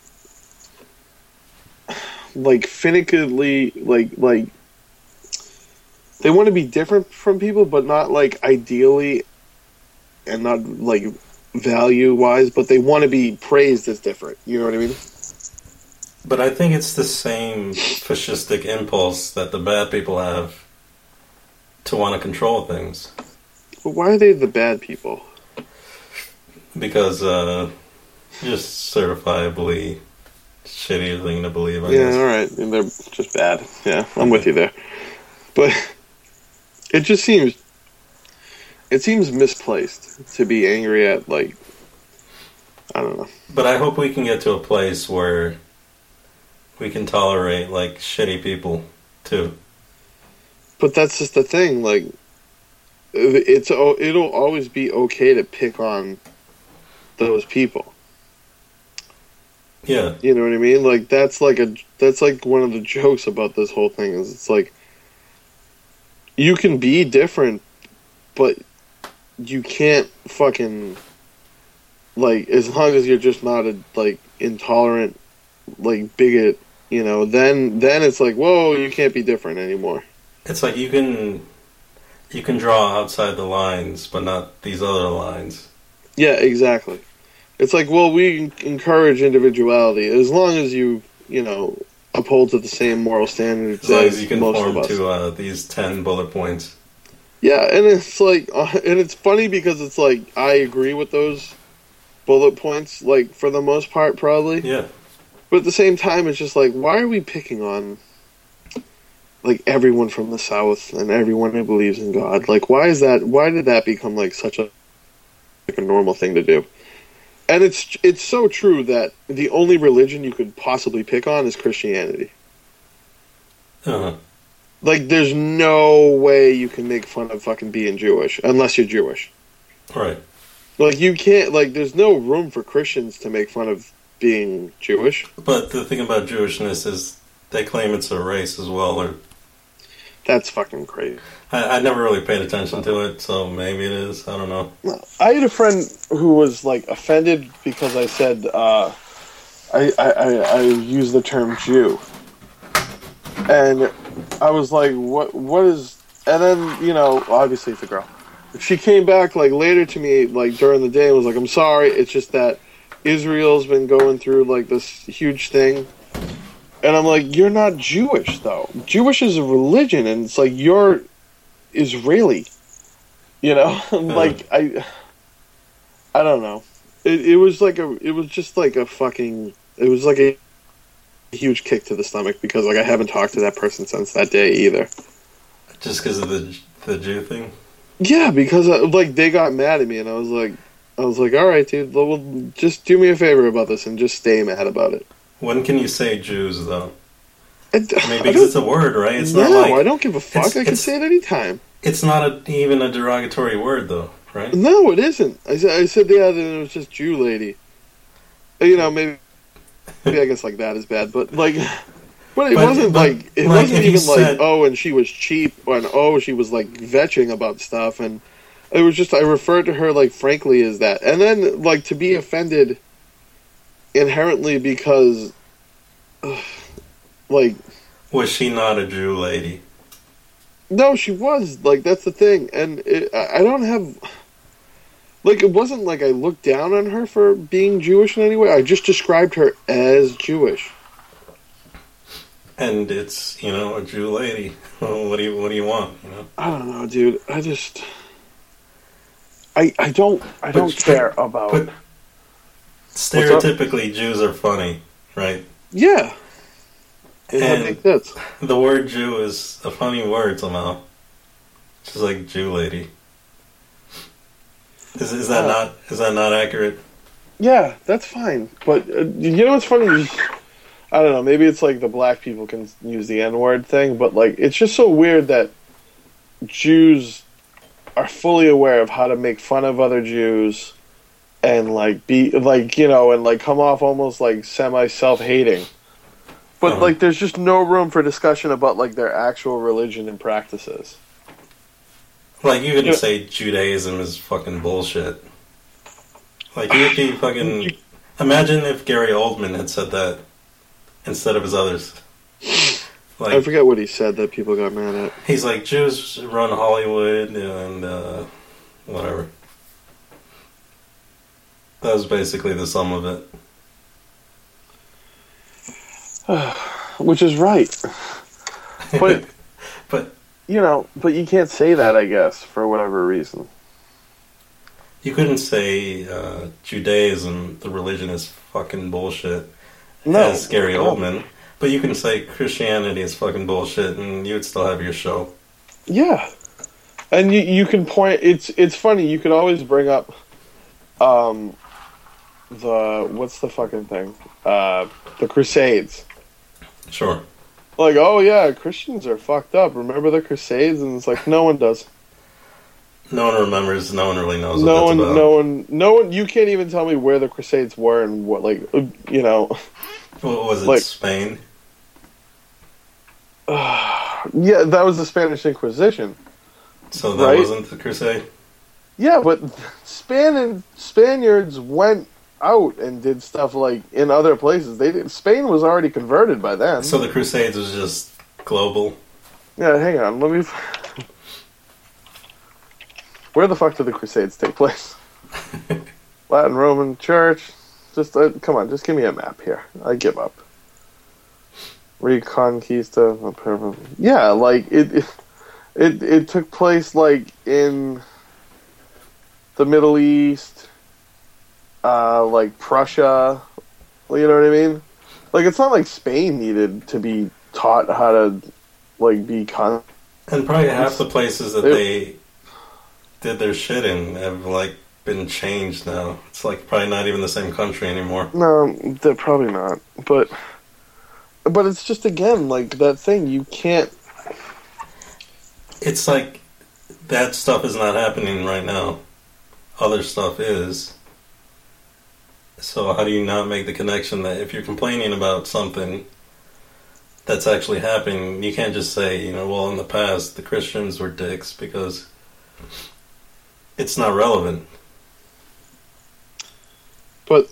like, finically, like, like, they want to be different from people, but not, like, ideally and not, like, value-wise, but they want to be praised as different. You know what I mean? But I think it's the same fascistic impulse that the bad people have to want to control things. But why are they the bad people? Because, uh, just certifiably shitty thing to believe, I yeah, guess. alright. And they're just bad. Yeah, I'm with you there. But it just seems, it seems misplaced to be angry at, like, I don't know. But I hope we can get to a place where we can tolerate, like, shitty people, too. But that's just the thing, like, it's it'll always be okay to pick on those people. Yeah. You know what I mean? Like, that's like a that's like one of the jokes about this whole thing is it's like you can be different, but you can't fucking, like, as long as you're just not a, like, intolerant, like, bigot, you know, then then it's like, whoa, you can't be different anymore. It's like you can you can draw outside the lines, but not these other lines. Yeah, exactly. It's like, well, we encourage individuality as long as you, you know, uphold to the same moral standards as long as as you conform to uh, these ten bullet points. Yeah, and it's like, uh, and it's funny because it's like I agree with those bullet points, like, for the most part, probably. Yeah. But at the same time, it's just like, why are we picking on, like, everyone from the South and everyone who believes in God? Like, why is that? Why did that become, like, such a like a normal thing to do? And it's it's so true that the only religion you could possibly pick on is Christianity. Uh-huh. Like, there's no way you can make fun of fucking being Jewish unless you're Jewish. Right. Like, you can't, like, there's no room for Christians to make fun of being Jewish. But the thing about Jewishness is they claim it's a race as well. Or That's fucking crazy. I, I never really paid attention to it, so maybe it is. I don't know. I had a friend who was, like, offended because I said, uh, I, I, I, I used the term Jew. And I was like, what, what is, and then, you know, obviously it's a girl. She came back, like, later to me, like, during the day and was like, I'm sorry, it's just that Israel's been going through, like, this huge thing. And I'm like, you're not Jewish, though. Jewish is a religion, and it's like, you're Israeli. You know? Like, I, I don't know. It, it was like a, it was just like a fucking, it was like a huge kick to the stomach because, like, I haven't talked to that person since that day either. Just because of the the Jew thing? Yeah, because, uh, like, they got mad at me, and I was like, I was like, all right, dude, well, just do me a favor about this and just stay mad about it. When can you say Jews, though? I, I mean, because it's a word, right? It's no, not like, I don't give a fuck. I can say it anytime. It's not a, even a derogatory word, though, right? No, it isn't. I said, I said, yeah, then it was just Jew lady. You know, maybe, maybe I guess, like, that is bad, but, like, but it But- wasn't, but, like, it like, wasn't if you even, said- like, oh, and she was cheap, and, oh, she was, like, vetching about stuff, and it was just, I referred to her, like, frankly, as that. And then, like, to be offended inherently because, ugh, like... Was she not a Jew lady? No, she was. Like, that's the thing. And it, I I don't have... Like, it wasn't like I looked down on her for being Jewish in any way. I just described her as Jewish. and it's, you know, a Jew lady. What do you what do you want? You know? I don't know, dude. I just, I I don't I But- don't care about. But stereotypically, Jews are funny, right? yeah. It And- makes sense. The word Jew is a funny word somehow. Just like Jew lady. Is is that Uh, not is that not accurate? Yeah, that's fine. But uh, you know what's funny? I don't know. Maybe it's like the black people can use the N word thing, but like it's just so weird that Jews are fully aware of how to make fun of other Jews and like be like you know and like come off almost like semi self hating. But Uh-huh. like there's just no room for discussion about like their actual religion and practices. Like you could Yeah. say Judaism is fucking bullshit. Like you could fucking imagine if Gary Oldman had said that instead of his others. I Like forget what he said that people got mad at. he's like Jews run Hollywood and uh, whatever. That was basically the sum of it. Which is right. But But you know, but you can't say that, I guess, for whatever reason. you couldn't say uh, Judaism, the religion, is fucking bullshit, No, as Gary no. Oldman. But you can say Christianity is fucking bullshit, and you would still have your show. Yeah, and you you can point. It's it's funny. You could always bring up, um, the what's the fucking thing? Uh, the Crusades. Sure. Like, oh yeah, Christians are fucked up. Remember the Crusades? And it's like no one does. No one remembers. No one really knows what No that's one, about. no one, no one. You can't even tell me where the Crusades were and what, like, uh, you know. What was it? Like- Spain? Yeah, that was the Spanish Inquisition. So that right? wasn't the Crusade? Yeah, but Span Spaniards went out and did stuff like in other places. They did, Spain was already converted by then. So the Crusades was just global? Yeah, hang on. Let me. Where the fuck did the Crusades take place? Latin Roman Church. Just uh, come on, just give me a map here. I give up. Reconquista. Yeah, like it, it, it, it took place like in the Middle East, uh, like Prussia. You know what I mean? Like it's not like Spain needed to be taught how to like be con. And probably half the places that It- they did their shit in have, like, been changed now. It's, like, probably not even the same country anymore. No, they're probably not. But but it's just again like that thing. You can't. It's like that stuff is not happening right now. Other stuff is. So how do you not make the connection that if you're complaining about something that's actually happening, you can't just say, you know, well, in the past the Christians were dicks, because it's not relevant. But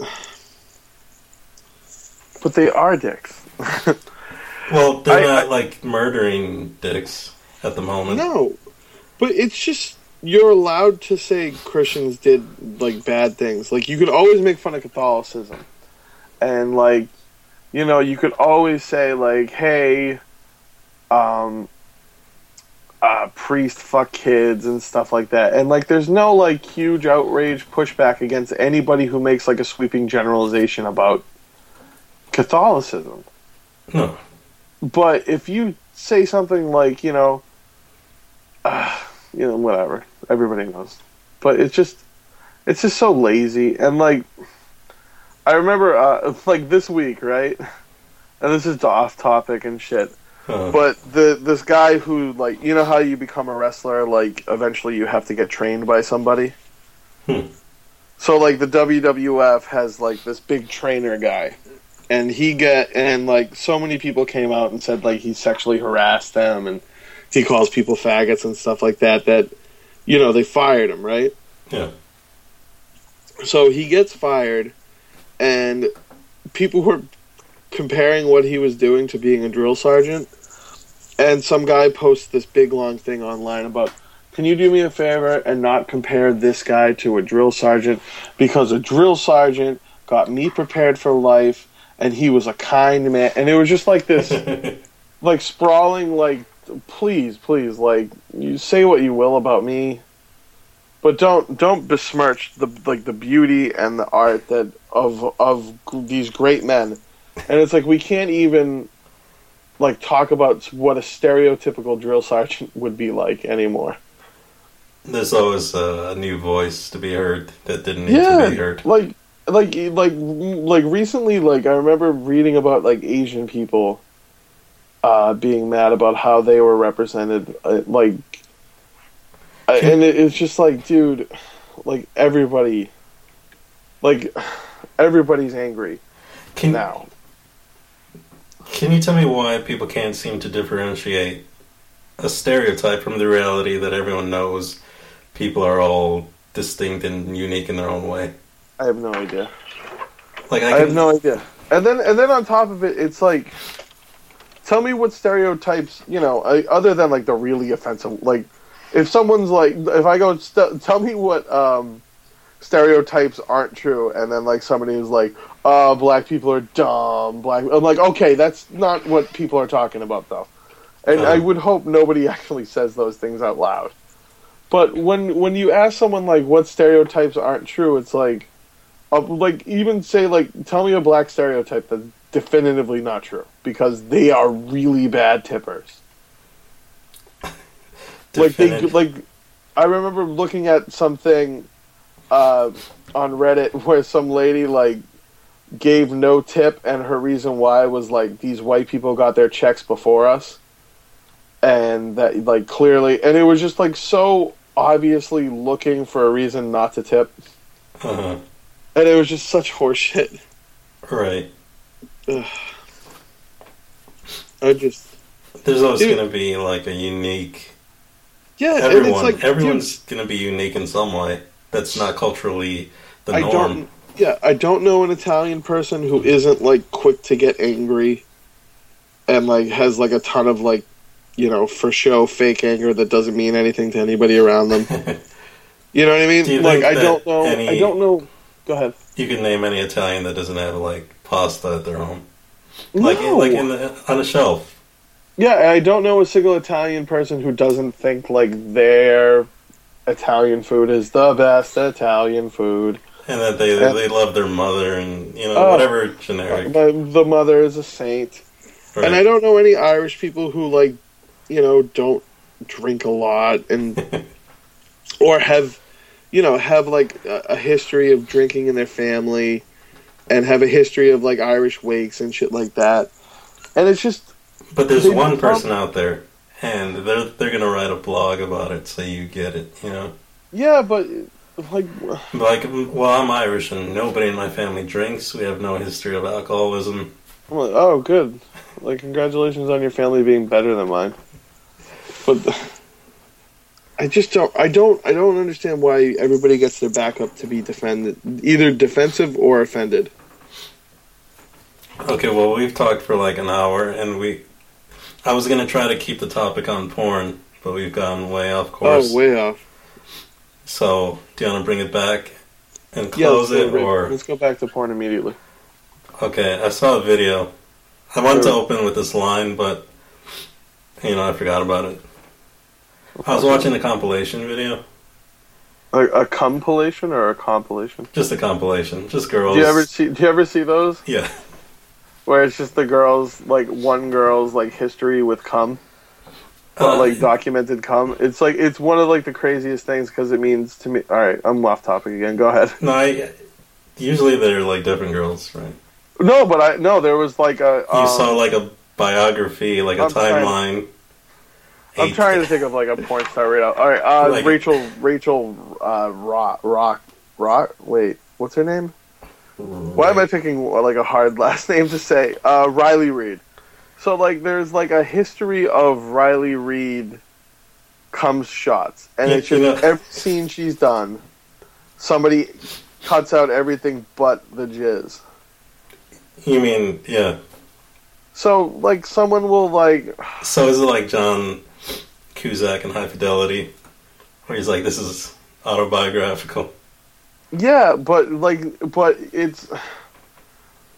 but they are dicks. Well, they're I- not I- like murdering dicks at the moment. No, but it's just you're allowed to say Christians did like bad things. Like you could always make fun of Catholicism, and like you know you could always say like, hey, um, uh, priest fuck kids and stuff like that. And like there's no like huge outrage pushback against anybody who makes like a sweeping generalization about Catholicism. No. But if you say something like, you know, uh, you know, whatever, everybody knows. But it's just, it's just so lazy. And like, I remember, uh, like this week, right? And this is off topic and shit. Uh, But the this guy who, like, you know how you become a wrestler, like, eventually you have to get trained by somebody? Hmm. So, like, the W W F has, like, this big trainer guy. And he get and like so many people came out and said like he sexually harassed them and he calls people faggots and stuff like that. That you know they fired him, right? yeah. So he gets fired, and people were comparing what he was doing to being a drill sergeant. And some guy posts this big long thing online about, can you do me a favor and not compare this guy to a drill sergeant, because a drill sergeant got me prepared for life. And he was a kind man. And it was just like this like sprawling, like please, please, like you say what you will about me, but don't don't besmirch the like the beauty and the art that of of these great men. And it's like we can't even like talk about what a stereotypical drill sergeant would be like anymore. There's always a, a new voice to be heard that didn't need Yeah, to be heard. like like like like recently, like I remember reading about like Asian people uh, being mad about how they were represented, uh, like, I, and it, it's just like, dude, like everybody, like everybody's angry Can, now. Can you tell me why people can't seem to differentiate a stereotype from the reality that everyone knows people are all distinct and unique in their own way? I have no idea. Like I, I can, have no idea. And then and then on top of it, it's like, tell me what stereotypes, you know, uh, other than like the really offensive, like if someone's like, if I go, st- tell me what um, stereotypes aren't true, and then like somebody is like, uh, black people are dumb, black, I'm like, okay, that's not what people are talking about though. And Uh-huh. I would hope nobody actually says those things out loud. But when when you ask someone like what stereotypes aren't true, it's like, uh, like even say like, tell me a black stereotype that's definitively not true, because they are really bad tippers. Like they Definitive. like, I remember looking at something uh, on Reddit where some lady like gave no tip, and her reason why was like these white people got their checks before us. And that, like, clearly, and it was just, like, so obviously looking for a reason not to tip. Uh-huh. And it was just such horseshit. Right. Ugh. I just... There's always Dude. going to be, like, a unique... Yeah, and Everyone, it's like... everyone's dude, going to be unique in some way. That's not culturally the I norm. don't... Yeah, I don't know an Italian person who isn't, like, quick to get angry and, like, has, like, a ton of, like, you know, for show, fake anger that doesn't mean anything to anybody around them. You know what I mean? Do you Like, think I that don't know... any- I don't know... Go ahead. You can name any Italian that doesn't have, like, pasta at their home. Like, No. like in the, on a shelf. Yeah, and I don't know a single Italian person who doesn't think like their Italian food is the best Italian food. And that they And- they love their mother and, you know, Oh. whatever generic. The, the mother is a saint. Right. And I don't know any Irish people who like, you know, don't drink a lot and or have, you know, have like a, a history of drinking in their family and have a history of like Irish wakes and shit like that. And it's just But there's They one don't- person out there, and they're they're gonna write a blog about it, so you get it, you know. yeah, but like Like, well, I'm Irish, and nobody in my family drinks. We have no history of alcoholism. I'm like, oh, good. Like, congratulations on your family being better than mine. But I just don't. I don't. I don't understand why everybody gets their back up to be defended, either defensive or offended. Okay, well, we've talked for like an hour, and we. I was gonna try to keep the topic on porn, but we've gone way off course. Oh, way off. So, do you want to bring it back and Yeah, let's close it, go, or let's go back to porn immediately. okay? I saw a video. I wanted to open with this line, but you know, I forgot about it. I was watching a compilation video, A, a compilation or a compilation? just a compilation, just girls. Do you ever see? Do you ever see those Yeah, where it's just the girls, like one girl's like history with cum, Uh, like documented cum? It's like it's one of like the craziest things because it means to me. All right, I'm off topic again. Go ahead. no, I, usually they're like different girls, right? No, but I no. There was like a. You Um, saw like a biography, like a I'm trying- timeline. I'm Eight- trying to think of like a porn star right now. All right, uh, Like- Rachel, Rachel, uh, Rock, Rock, Rock. Wait, what's her name? Why am I picking uh, like a hard last name to say? Uh, Riley Reid. So like, there's like a history of Riley Reid cum shots, and You- it's just you know- every scene she's done, somebody cuts out everything but the jizz. You mean, yeah. So like, someone will like. So is it like John Cusack in High Fidelity, where he's like, this is autobiographical? Yeah, but like, but it's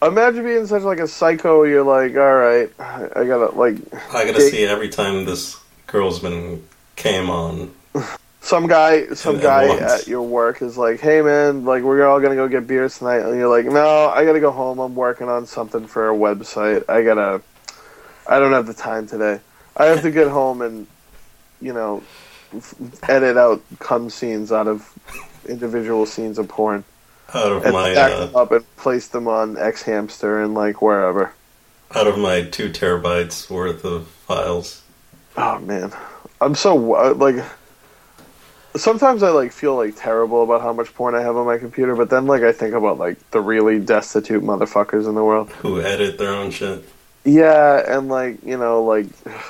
Imagine being such like a psycho. You're like, all right, I gotta like. I gotta see every time this girl's been came on. Some guy, some And- guy and once. at your work is like, "Hey man, like we're all gonna go get beers tonight," and you're like, "No, I gotta go home. I'm working on something for a website. I gotta, I don't have the time today. I have to get home and, you know, f- edit out cum scenes out of individual scenes of porn Out of and my stack uh, them up and place them on X Hamster and like wherever." out of my two terabytes worth of files. Oh man, I'm so uh, like. Sometimes I like feel like terrible about how much porn I have on my computer, but then like I think about like the really destitute motherfuckers in the world. Who edit their own shit. Yeah, and like you know, like,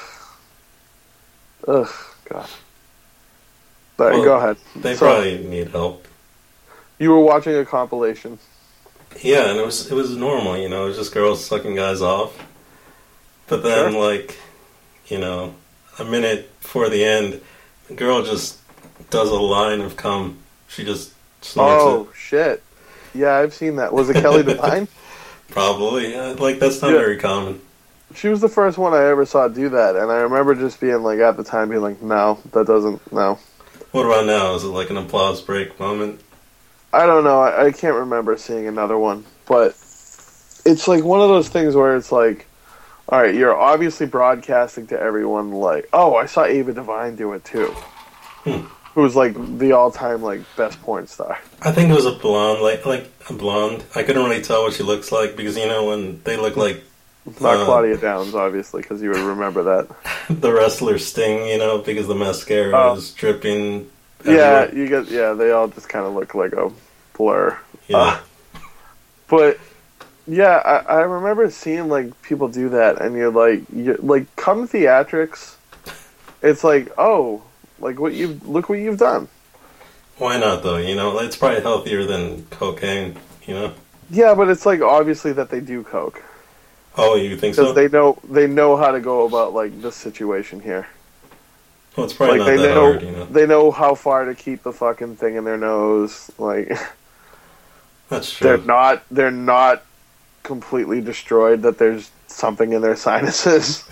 ugh, God. But Well, go ahead. They So, probably need help. You were watching a compilation. Yeah, and it was it was normal, you know, it was just girls sucking guys off. But then, Sure. like, you know, a minute before the end, the girl just does a line of cum. She just snorts Oh it. shit! Yeah, I've seen that. Was it Kelly Devine? Probably. Yeah, like, that's not Yeah. very common. She was the first one I ever saw do that, and I remember just being like, at the time, being like, no, that doesn't, no. What about now? Is it like an applause break moment? I don't know. I, I can't remember seeing another one, but it's like one of those things where it's like, all right, you're obviously broadcasting to everyone like, oh, I saw Ava Devine do it too, Hmm. who's like the all-time like best porn star. I think it was a blonde, like like a blonde. I couldn't really tell what she looks like because, you know, when they look like Not Uh, Claudia Downs, obviously, because you would remember that. the wrestler Sting, you know, because the mascara Oh. is dripping. Yeah, everywhere. you get. Yeah, they all just kind of look like a blur. Yeah. Uh, But yeah, I, I remember seeing like people do that, and you're like, you like come theatrics. It's like, oh, like what you look what you've done. Why not, though? You know, it's probably healthier than cocaine, you know? Yeah, but it's like obviously that they do coke Oh, you think because so? they know they know how to go about like this situation here. Well, it's probably Like not they that know hard, you know? they know how far to keep the fucking thing in their nose. Like That's they're true. not they're not completely destroyed. That there's something in their sinuses.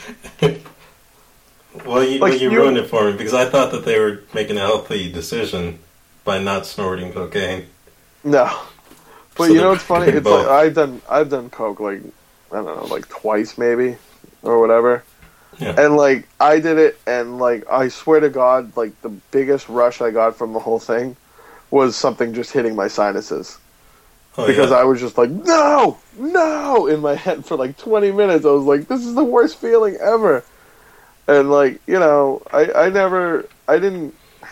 Well, you, Like, well, you you- ruined it for me because I thought that they were making a healthy decision by not snorting cocaine. No. But So you know they're what's funny? doing It's like both. I've done I've done coke like I don't know, like twice maybe or whatever. Yeah. And like I did it and like I swear to God, like the biggest rush I got from the whole thing was something just hitting my sinuses. Oh, Because yeah. I was just like, no, no, in my head for like twenty minutes. I was like, this is the worst feeling ever. And like, you know, I, I never, I didn't,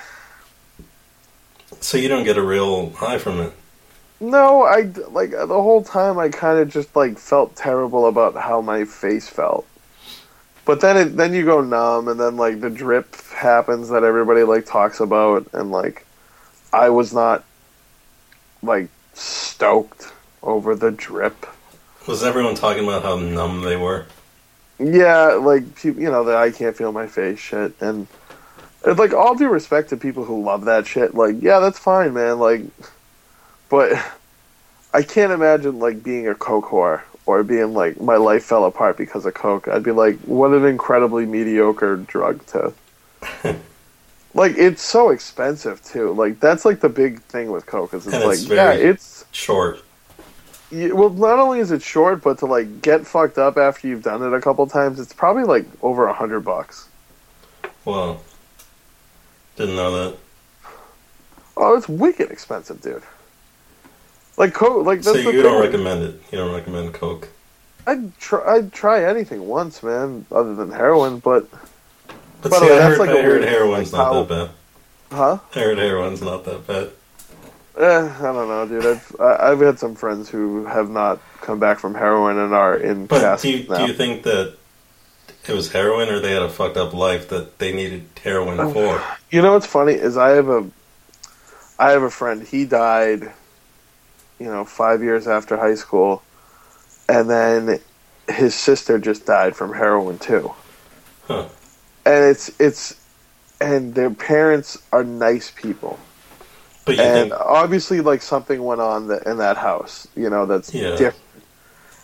So you don't get a real high from it. no, I, like, the whole time I kind of just like felt terrible about how my face felt. But then it, then you go numb and then like the drip happens that everybody like talks about. And like, I was not like stoked over the drip. Was everyone talking about how numb they were? Yeah, like, peop- you know, the I can't feel my face shit. And, and, like, all due respect to people who love that shit, like, yeah, that's fine, man. Like, but I can't imagine, like, being a coke whore or being, like, my life fell apart because of coke. I'd be like, what an incredibly mediocre drug to... Like, it's so expensive, too. Like, that's, like, the big thing with coke is it's And like, it's yeah, very- it's... Short. Yeah, well, not only is it short, but to like get fucked up after you've done it a couple times, it's probably like over a hundred bucks. Well, didn't know that. Oh, it's wicked expensive, dude. Like coke, like So that's the you thing. don't recommend it? You don't recommend coke? I'd try. I'd try anything once, man, other than heroin. But But By the see, way, I that's heard, like a I heard weird, heroin's like, not how- that bad. huh? I heard heroin's not that bad. Eh, I don't know, dude. I've I- I've had some friends who have not come back from heroin and are in But do caskets you, now. do you think that it was heroin or they had a fucked up life that they needed heroin Oh. for? You know what's funny is I have a, I have a friend. He died, you know, five years after high school, and then his sister just died from heroin too. Huh. And it's it's, and their parents are nice people, But you and think, obviously like something went on that, in that house. You know, that's Yeah. different.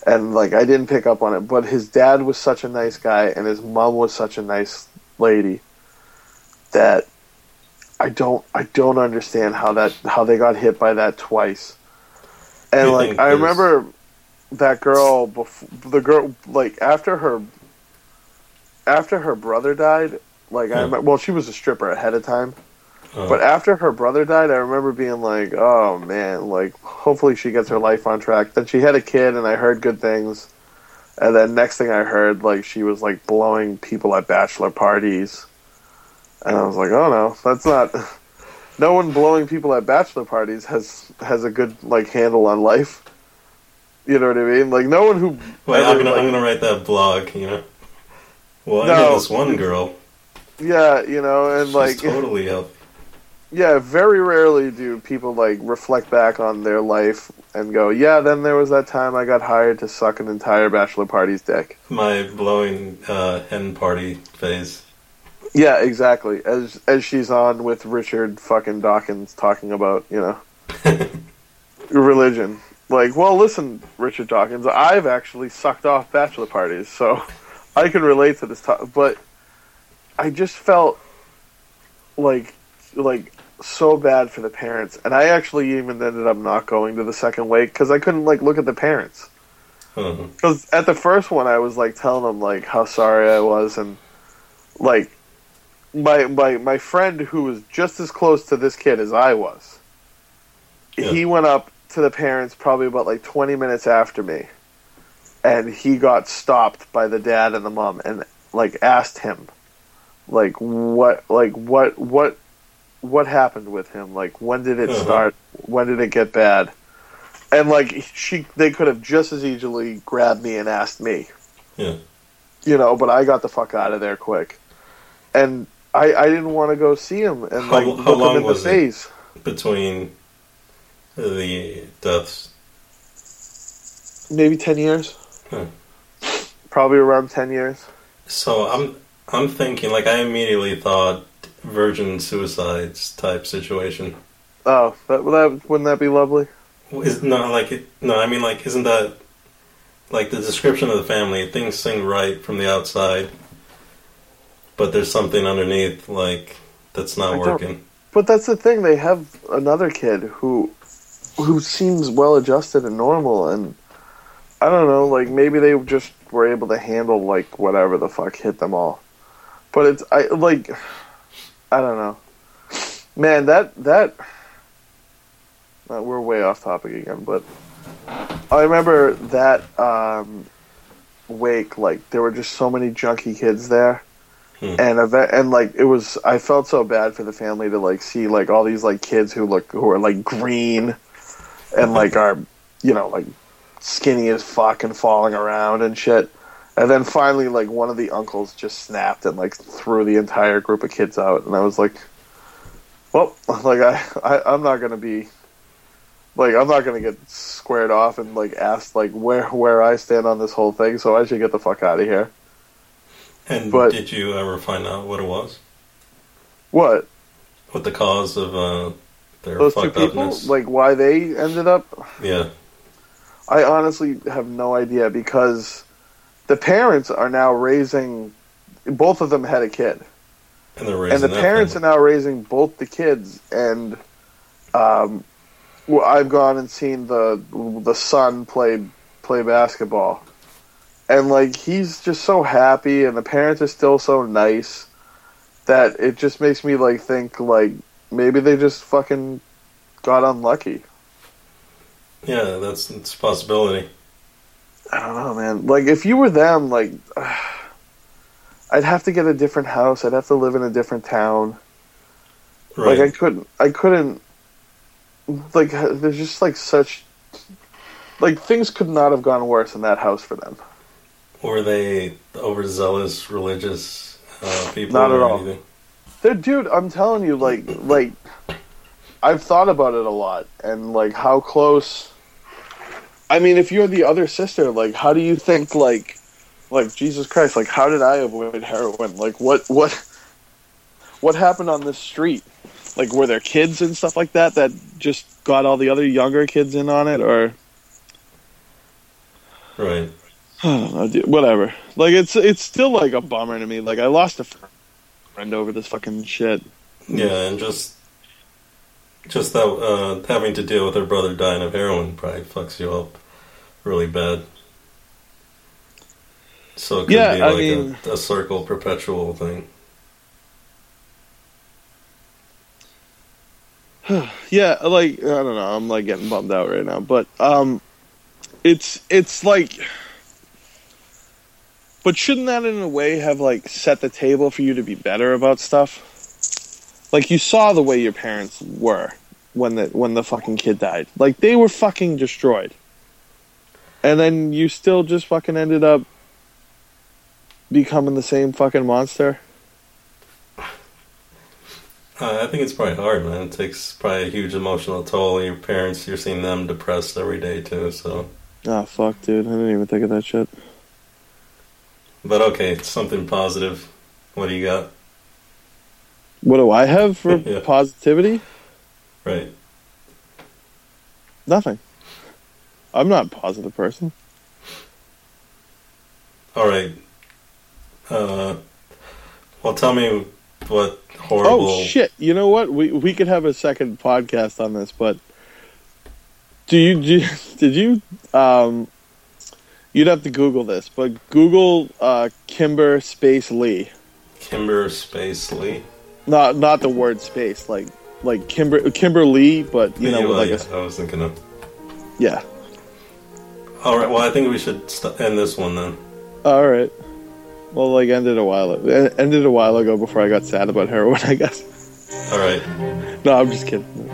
and like I didn't pick up on it, but his dad was such a nice guy, and his mom was such a nice lady that I don't I don't understand how that how they got hit by that twice. And You like think I there's- remember that girl before the girl like after her after her brother died. Like I Yeah. remember, well, she was a stripper ahead of time. Uh, But after her brother died, I remember being like, oh man, like, hopefully she gets her life on track. Then she had a kid, and I heard good things. And then next thing I heard, like, she was, like, blowing people at bachelor parties. And I was like, oh no, that's not... No one blowing people at bachelor parties has has a good, like, handle on life. You know what I mean? Like, no one who... wait, ever, I'm gonna like- I'm gonna write that blog. You know. Well, I No. know this one girl. Yeah, you know, and, She's like... totally healthy. Yeah, very rarely do people like reflect back on their life and go, "Yeah, then there was that time I got hired to suck an entire bachelor party's dick." My blowing uh, hen party phase. Yeah, exactly. As as she's on with Richard fucking Dawkins talking about, you know, religion. Like, well, listen, Richard Dawkins, I've actually sucked off bachelor parties, so I can relate to this talk. But I just felt like like. so bad for the parents, and I actually even ended up not going to the second wake because I couldn't like look at the parents. Uh-huh. Because at the first one, I was like telling them like how sorry I was, and like my my my friend who was just as close to this kid as I was, Yeah. he went up to the parents probably about like twenty minutes after me, and he got stopped by the dad and the mom, and like asked him, like what like what what. what happened with him? Like, when did it Uh-huh. start? When did it get bad? And like, she, they could have just as easily grabbed me and asked me, Yeah. you know. But I got the fuck out of there quick, and I, I didn't want to go see him and How- like how look long him in the was it? face. Between the deaths. Maybe ten years, Huh. probably around ten years. So I'm I'm thinking like I immediately thought virgin suicides type situation. Oh, that, that wouldn't that be lovely? Is no like it, no I mean like isn't that like the description of the family? Things seem right from the outside, but there's something underneath like that's not I don't- working. But that's the thing. They have another kid who who seems well adjusted and normal, and I don't know. Like maybe they just were able to handle like whatever the fuck hit them all. But it's I like I don't know, man. That that uh, we're way off topic again. But I remember that um, wake. Like there were just so many junkie kids there. Hmm. And event, and like it was, I felt so bad for the family to like see like all these like kids who look who are like green, and like are you know like skinny as fuck and falling around and shit. And then finally, like one of the uncles just snapped and like threw the entire group of kids out, and I was like, well, like I, I I'm not gonna be, like I'm not gonna get squared off and like asked like where where I stand on this whole thing, so I should get the fuck out of here. And But- did you ever find out what it was? What? What the cause of uh, their Those two fucked people, upness? like why they ended up, Yeah. I honestly have no idea because the parents are now raising, both of them had a kid, And they're raising and the that parents are family. now raising both the kids, and um, well, I've gone and seen the the son play play basketball, and like he's just so happy, and the parents are still so nice that it just makes me like think like maybe they just fucking got unlucky. Yeah, that's it's a possibility. I don't know, man. Like, if you were them, like, I'd have to get a different house. I'd have to live in a different town. Right. Like, I couldn't, I couldn't, like, there's just, like, such, like, things could not have gone worse in that house for them. Were they overzealous religious uh, people? Not at or all. anything? They're, dude, I'm telling you, like, like, I've thought about it a lot, and, like, how close, I mean, if you're the other sister, like, how do you think, like, like, Jesus Christ, like, how did I avoid heroin? Like, what, what, what happened on this street? Like, were there kids and stuff like that that just got all the other younger kids in on it, or? Right. I don't know, dude. Whatever. Like, it's it's still, like, a bummer to me. Like, I lost a friend over this fucking shit. Yeah, and just just that uh, having to deal with her brother dying of heroin probably fucks you up really bad. So it could Yeah, be I like mean- a, a circle, perpetual thing. Yeah, like, I don't know. I'm, like, getting bummed out right now. But, um, it's, it's like... But shouldn't that, in a way, have, like, set the table for you to be better about stuff? Like, you saw the way your parents were when the when the fucking kid died. Like, they were fucking destroyed. And then you still just fucking ended up becoming the same fucking monster. Uh, I think it's probably hard, man. It takes probably a huge emotional toll. Your parents, you're seeing them depressed every day, too, so... Oh, fuck, dude. I didn't even think of that shit. But okay, something positive. What do you got? What do I have for Yeah. positivity? Right. Nothing. I'm not a positive person. All right. Uh, well, tell me what horrible... Oh, shit. You know what? We we could have a second podcast on this, but... Do you... Do you did you... Um, you'd have to Google this, but Google uh, Kimber Space Lee. Kimber Space Lee? Not not the word space, like like Kimber Kimberly, but you know, Yeah, with well, like yeah, I was thinking of... a yeah. All right, well, I think we should st- end this one then. All right. Well, like ended a while ended a while ago before I got sad about heroin, I guess. All right. No, I'm just kidding.